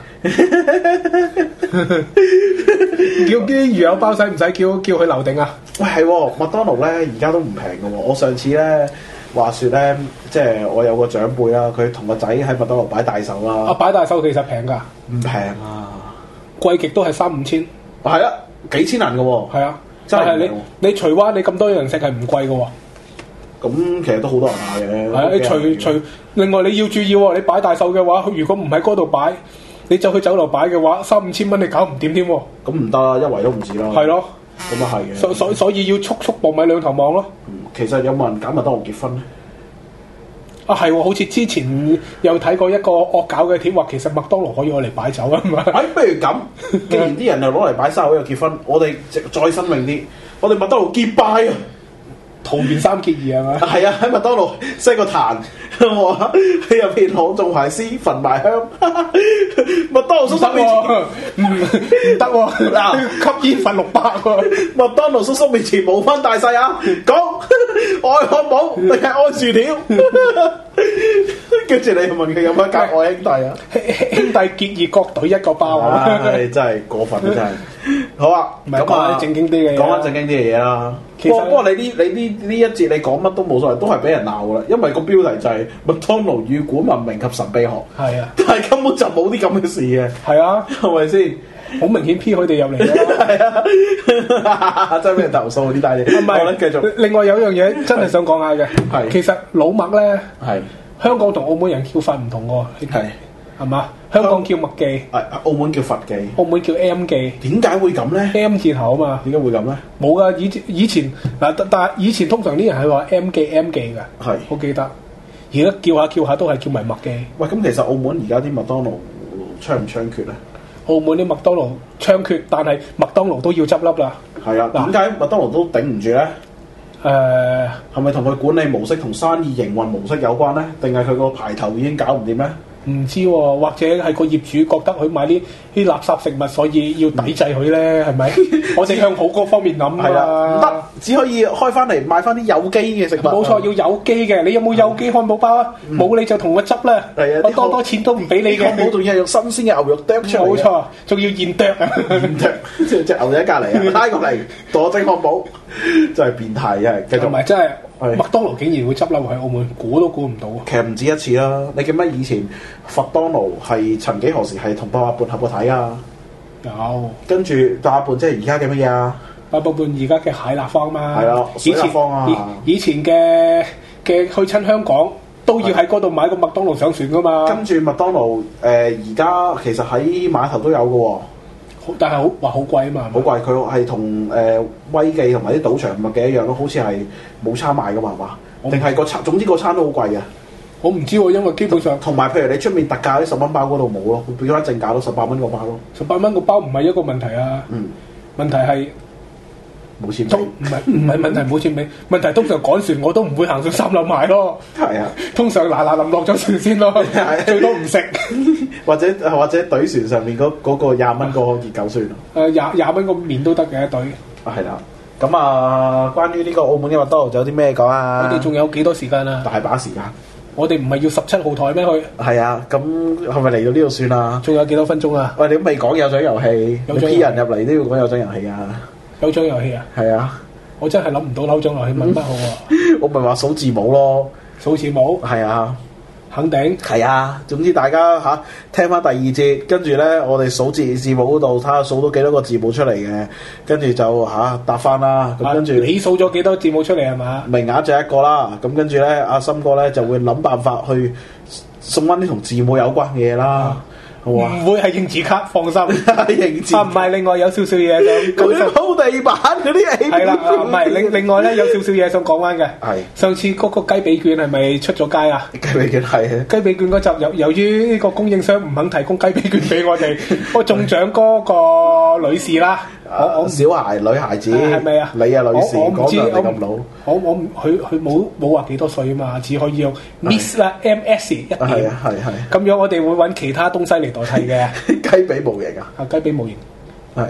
叫啲魚友包使唔使叫叫佢留定啊？ 喂係喎，麥當勞咧而家都唔平嘅喎。我上次咧話説咧，即係我有個長輩啦，佢同個仔喺麥當勞擺大壽啦。 啊，擺大壽其實平㗎？唔平啊， 貴極都係三五千。 係啊，幾千銀嘅喎。係啊， 真係你你除灣你咁多人食係唔貴嘅喎。 咁其實都好多人嗌嘅。 係啊，你除除另外你要注意喎，你擺大壽嘅話，如果唔喺嗰度擺，你就去酒樓擺嘅話，三五千蚊你搞唔掂添喎。 咁唔得啦，一圍都唔止啦。係咯，咁啊係嘅。 所所所以要速速磅米兩頭望咯。 嗯，其實有冇人揀麥當勞結婚咧？ 啊係喎，好似之前有睇過一個惡搞嘅帖話，其實麥當勞可以攞嚟擺酒啊嘛。 哎，不如咁，既然啲人又攞嚟擺生日又結婚，我哋再新穎啲，我哋麥當勞結拜啊！ 桃園三結義係嘛？ 係啊，喺麥當勞塞個壇，哇！喺入邊朗誦埋詩，焚埋香。麥當勞叔叔面前唔唔得喎，嗱吸煙罰六百喎。 麥當勞叔叔面前冇分大細啊！講愛漢堡定係愛薯條？跟住你又問佢有乜夾愛兄弟啊？ 兄弟結義各隊一個包啊！ 真係過分啊！真係。好啊， 咁啊正經啲嘅， 講翻正經啲嘅嘢啦。不過不過你呢你呢呢一節你講乜都冇所謂，都係俾人鬧噶啦。因為個標題就係麥當勞與古文明及神秘學。係啊，但係根本就冇啲咁嘅事嘅。係啊，係咪先？好明顯 P 佢哋入嚟啦。係啊，真係俾人投訴呢單嘢。唔係，繼續。另外有一樣嘢真係想講下嘅，係其實老麥咧，係香港同澳門人叫法唔同喎。係。係嘛？香港叫麥記，澳門叫佛記，澳門叫 M 記。點解會咁咧 ？M 字頭啊嘛。點解會咁咧？冇噶，以以前嗱，但係以前通常啲人係話 M 記 M 記嘅，係，我記得。而家叫下叫下都係叫埋麥記。喂，咁其實澳門而家啲麥當勞猖唔猖獗咧？澳門啲麥當勞猖獗，但係麥當勞都要執笠啦。係啊，點解麥當勞都頂唔住咧？誒，係咪同佢管理模式同生意營運模式有關咧？定係佢個牌頭已經搞唔掂咧？唔知喎、哦，或者係個業主覺得佢買啲啲垃圾食物，所以要抵制佢咧，係咪？我哋向好嗰方面諗啊，唔得，只可以開翻嚟賣翻啲有機嘅食物。冇錯，要有機嘅。你有冇有機漢堡包啊？冇、嗯、你就同我執啦。係啊，我多多錢都唔俾你嘅。漢堡仲要係用新鮮嘅牛肉剁出嚟。冇錯，仲要現剁啊！現剁，即係隻牛仔隔離啊，拉過嚟剁整漢堡，真係變態嘅。繼續，同埋真係。麥當勞竟然會執笠喺澳門，估都估唔到。其實唔止一次啦，你記唔記得以前佛當勞係曾幾何時係同八佰伴合過體啊？有。跟住八佰伴即係而家嘅乜嘢啊？八佰伴而家嘅蟹立方嘛。係啊，水立方啊。以前嘅嘅去親香港都要喺嗰度買個麥當勞上船噶嘛。跟住麥當勞誒而家其實喺碼頭都有嘅喎。但係好話好貴啊嘛，好貴，佢係同誒威記同埋啲賭場唔係幾一樣咯，好似係冇餐賣噶嘛，係嘛？定係個餐，總之個餐都好貴嘅。我唔知喎，因為基本上同埋譬如你出面特價啲十蚊包嗰度冇咯，佢變翻正價咯，十八蚊個包咯。十八蚊個包唔係一個問題啊，嗯，問題係冇錢俾，唔係唔係問題冇錢俾，問題通常趕船我都唔會行上三樓買咯。係啊，通常嗱嗱臨落咗船先咯，最多唔食。或者或者隊船上面嗰嗰個廿蚊個熱狗算咯。誒廿廿蚊個麵都得嘅一隊。啊係啦，咁啊關於呢個澳門嘅麥當勞仲有啲咩講啊？我哋仲有幾多時間啊？大把時間。我哋唔係要十七號台咩去？係啊，咁係咪嚟到呢度算啊？仲有幾多分鐘啊？喂，你都未講有獎遊戲，你 P 人入嚟都要講有獎遊戲啊？有獎遊戲啊？係啊，我真係諗唔到有獎遊戲問乜好喎。我咪話數字母咯，數字母係啊。肯定係啊！總之大家嚇、啊、聽翻第二節，跟住咧我哋數字字母嗰度睇下數到幾多個字母出嚟嘅，跟住就嚇、啊、答翻啦。咁跟住你數咗幾多字母出嚟係嘛？名額就一個啦。咁跟住咧，阿森哥咧就會諗辦法去送翻啲同字母有關嘅嘢啦。啊唔會係應字卡，放心。應字啊，唔係，另外有少少嘢就咁鋪地板嗰啲係。係啦，唔係另另外咧有少少嘢想講翻嘅。係上次嗰個雞髀券係咪出咗街啊？雞髀券係啊。雞髀券嗰集由由於呢個供應商唔肯提供雞髀券俾我哋，我中獎嗰個女士啦。我我小孩女孩子係咪啊？你啊女士，我唔知你咁老。我我佢佢冇冇話幾多歲啊嘛，只可以用 Miss 啦 M S 一點。係啊係係。咁樣我哋會揾其他東西嚟代替嘅。雞髀模型啊？啊雞髀模型係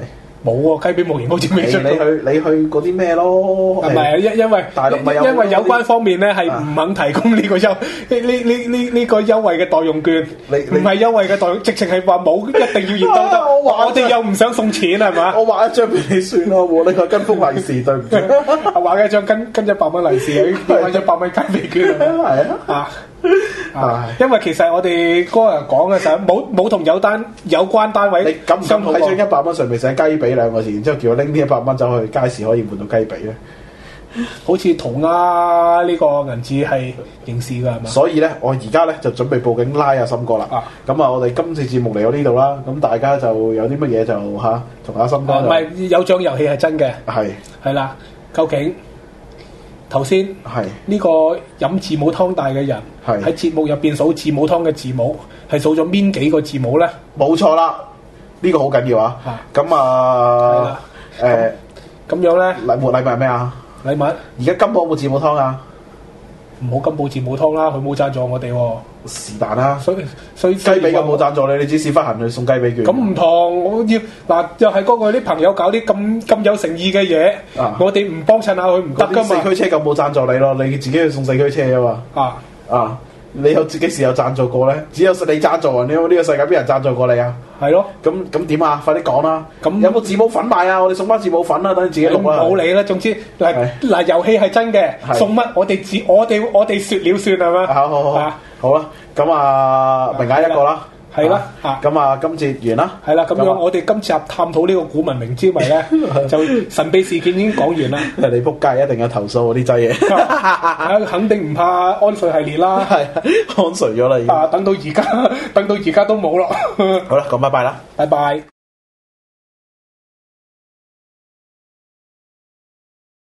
冇喎，雞髀模型好似未出過。 你去你去嗰啲咩咯？ 係咪啊？因因為大陸咪有因為有關方面咧係唔肯提供呢個優呢呢呢呢呢個優惠嘅代用券，唔係優惠嘅代用，直情係話冇一定要熱兜兜。我哋又唔想送錢係嘛？ 我畫一張俾你算咯，你個跟風利是對唔住， 畫一張跟跟一百蚊利是，畫一百蚊雞髀券係啊啊啊！因為其實我哋嗰日講嘅時候冇冇同有單有關單位， 你敢唔敢喺張一百蚊上面寫雞髀兩個字，然之後叫我拎呢一百蚊走去街市可以換到雞髀咧？ 好似塗鴉呢個銀紙係刑事㗎係嘛？ 所以咧，我而家咧就準備報警拉阿森哥啦。咁啊，我哋今次節目嚟到呢度啦，咁大家就有啲乜嘢就嚇同阿森哥。唔係有獎遊戲係真嘅。係係啦，究竟頭先係呢個飲字母湯大嘅人喺節目入邊數字母湯嘅字母係數咗邊幾個字母咧？冇錯啦，呢個好緊要啊！咁啊誒咁樣咧禮物禮物係咩啊？禮物而家金寶有冇字母湯啊？唔好金寶字母湯啦，佢冇贊助我哋喎。是但啦，所以所以雞髀又冇贊助你，你只屎忽痕去送雞髀券。咁唔同，我要嗱又係嗰個啲朋友搞啲咁咁有誠意嘅嘢，啊、我哋唔幫襯下佢唔得噶嘛。四驅車咁冇贊助你咯，你自己去送四驅車啊嘛。啊啊！你有自己時有贊助過咧？只有你贊助啊！你有呢個世界邊人贊助過你啊？係咯。咁咁點啊？快啲講啦！咁有冇字母粉賣啊？我哋送翻字母粉啦，等你自己錄啦。冇理啦，總之嗱嗱遊戲係真嘅，送乜我哋自我哋我哋説了算係嘛？好好好，好啦，咁啊明解一個啦。係啦，咁啊今節完啦。係啦，咁樣我哋今集探討呢個古文明之謎咧，就神秘事件已經講完啦。你仆街一定有投訴嗰啲劑嘢，肯定唔怕安瑞系列啦。係安瑞咗啦，已經。啊，等到而家，等到而家都冇咯。好啦，講拜拜啦，拜拜。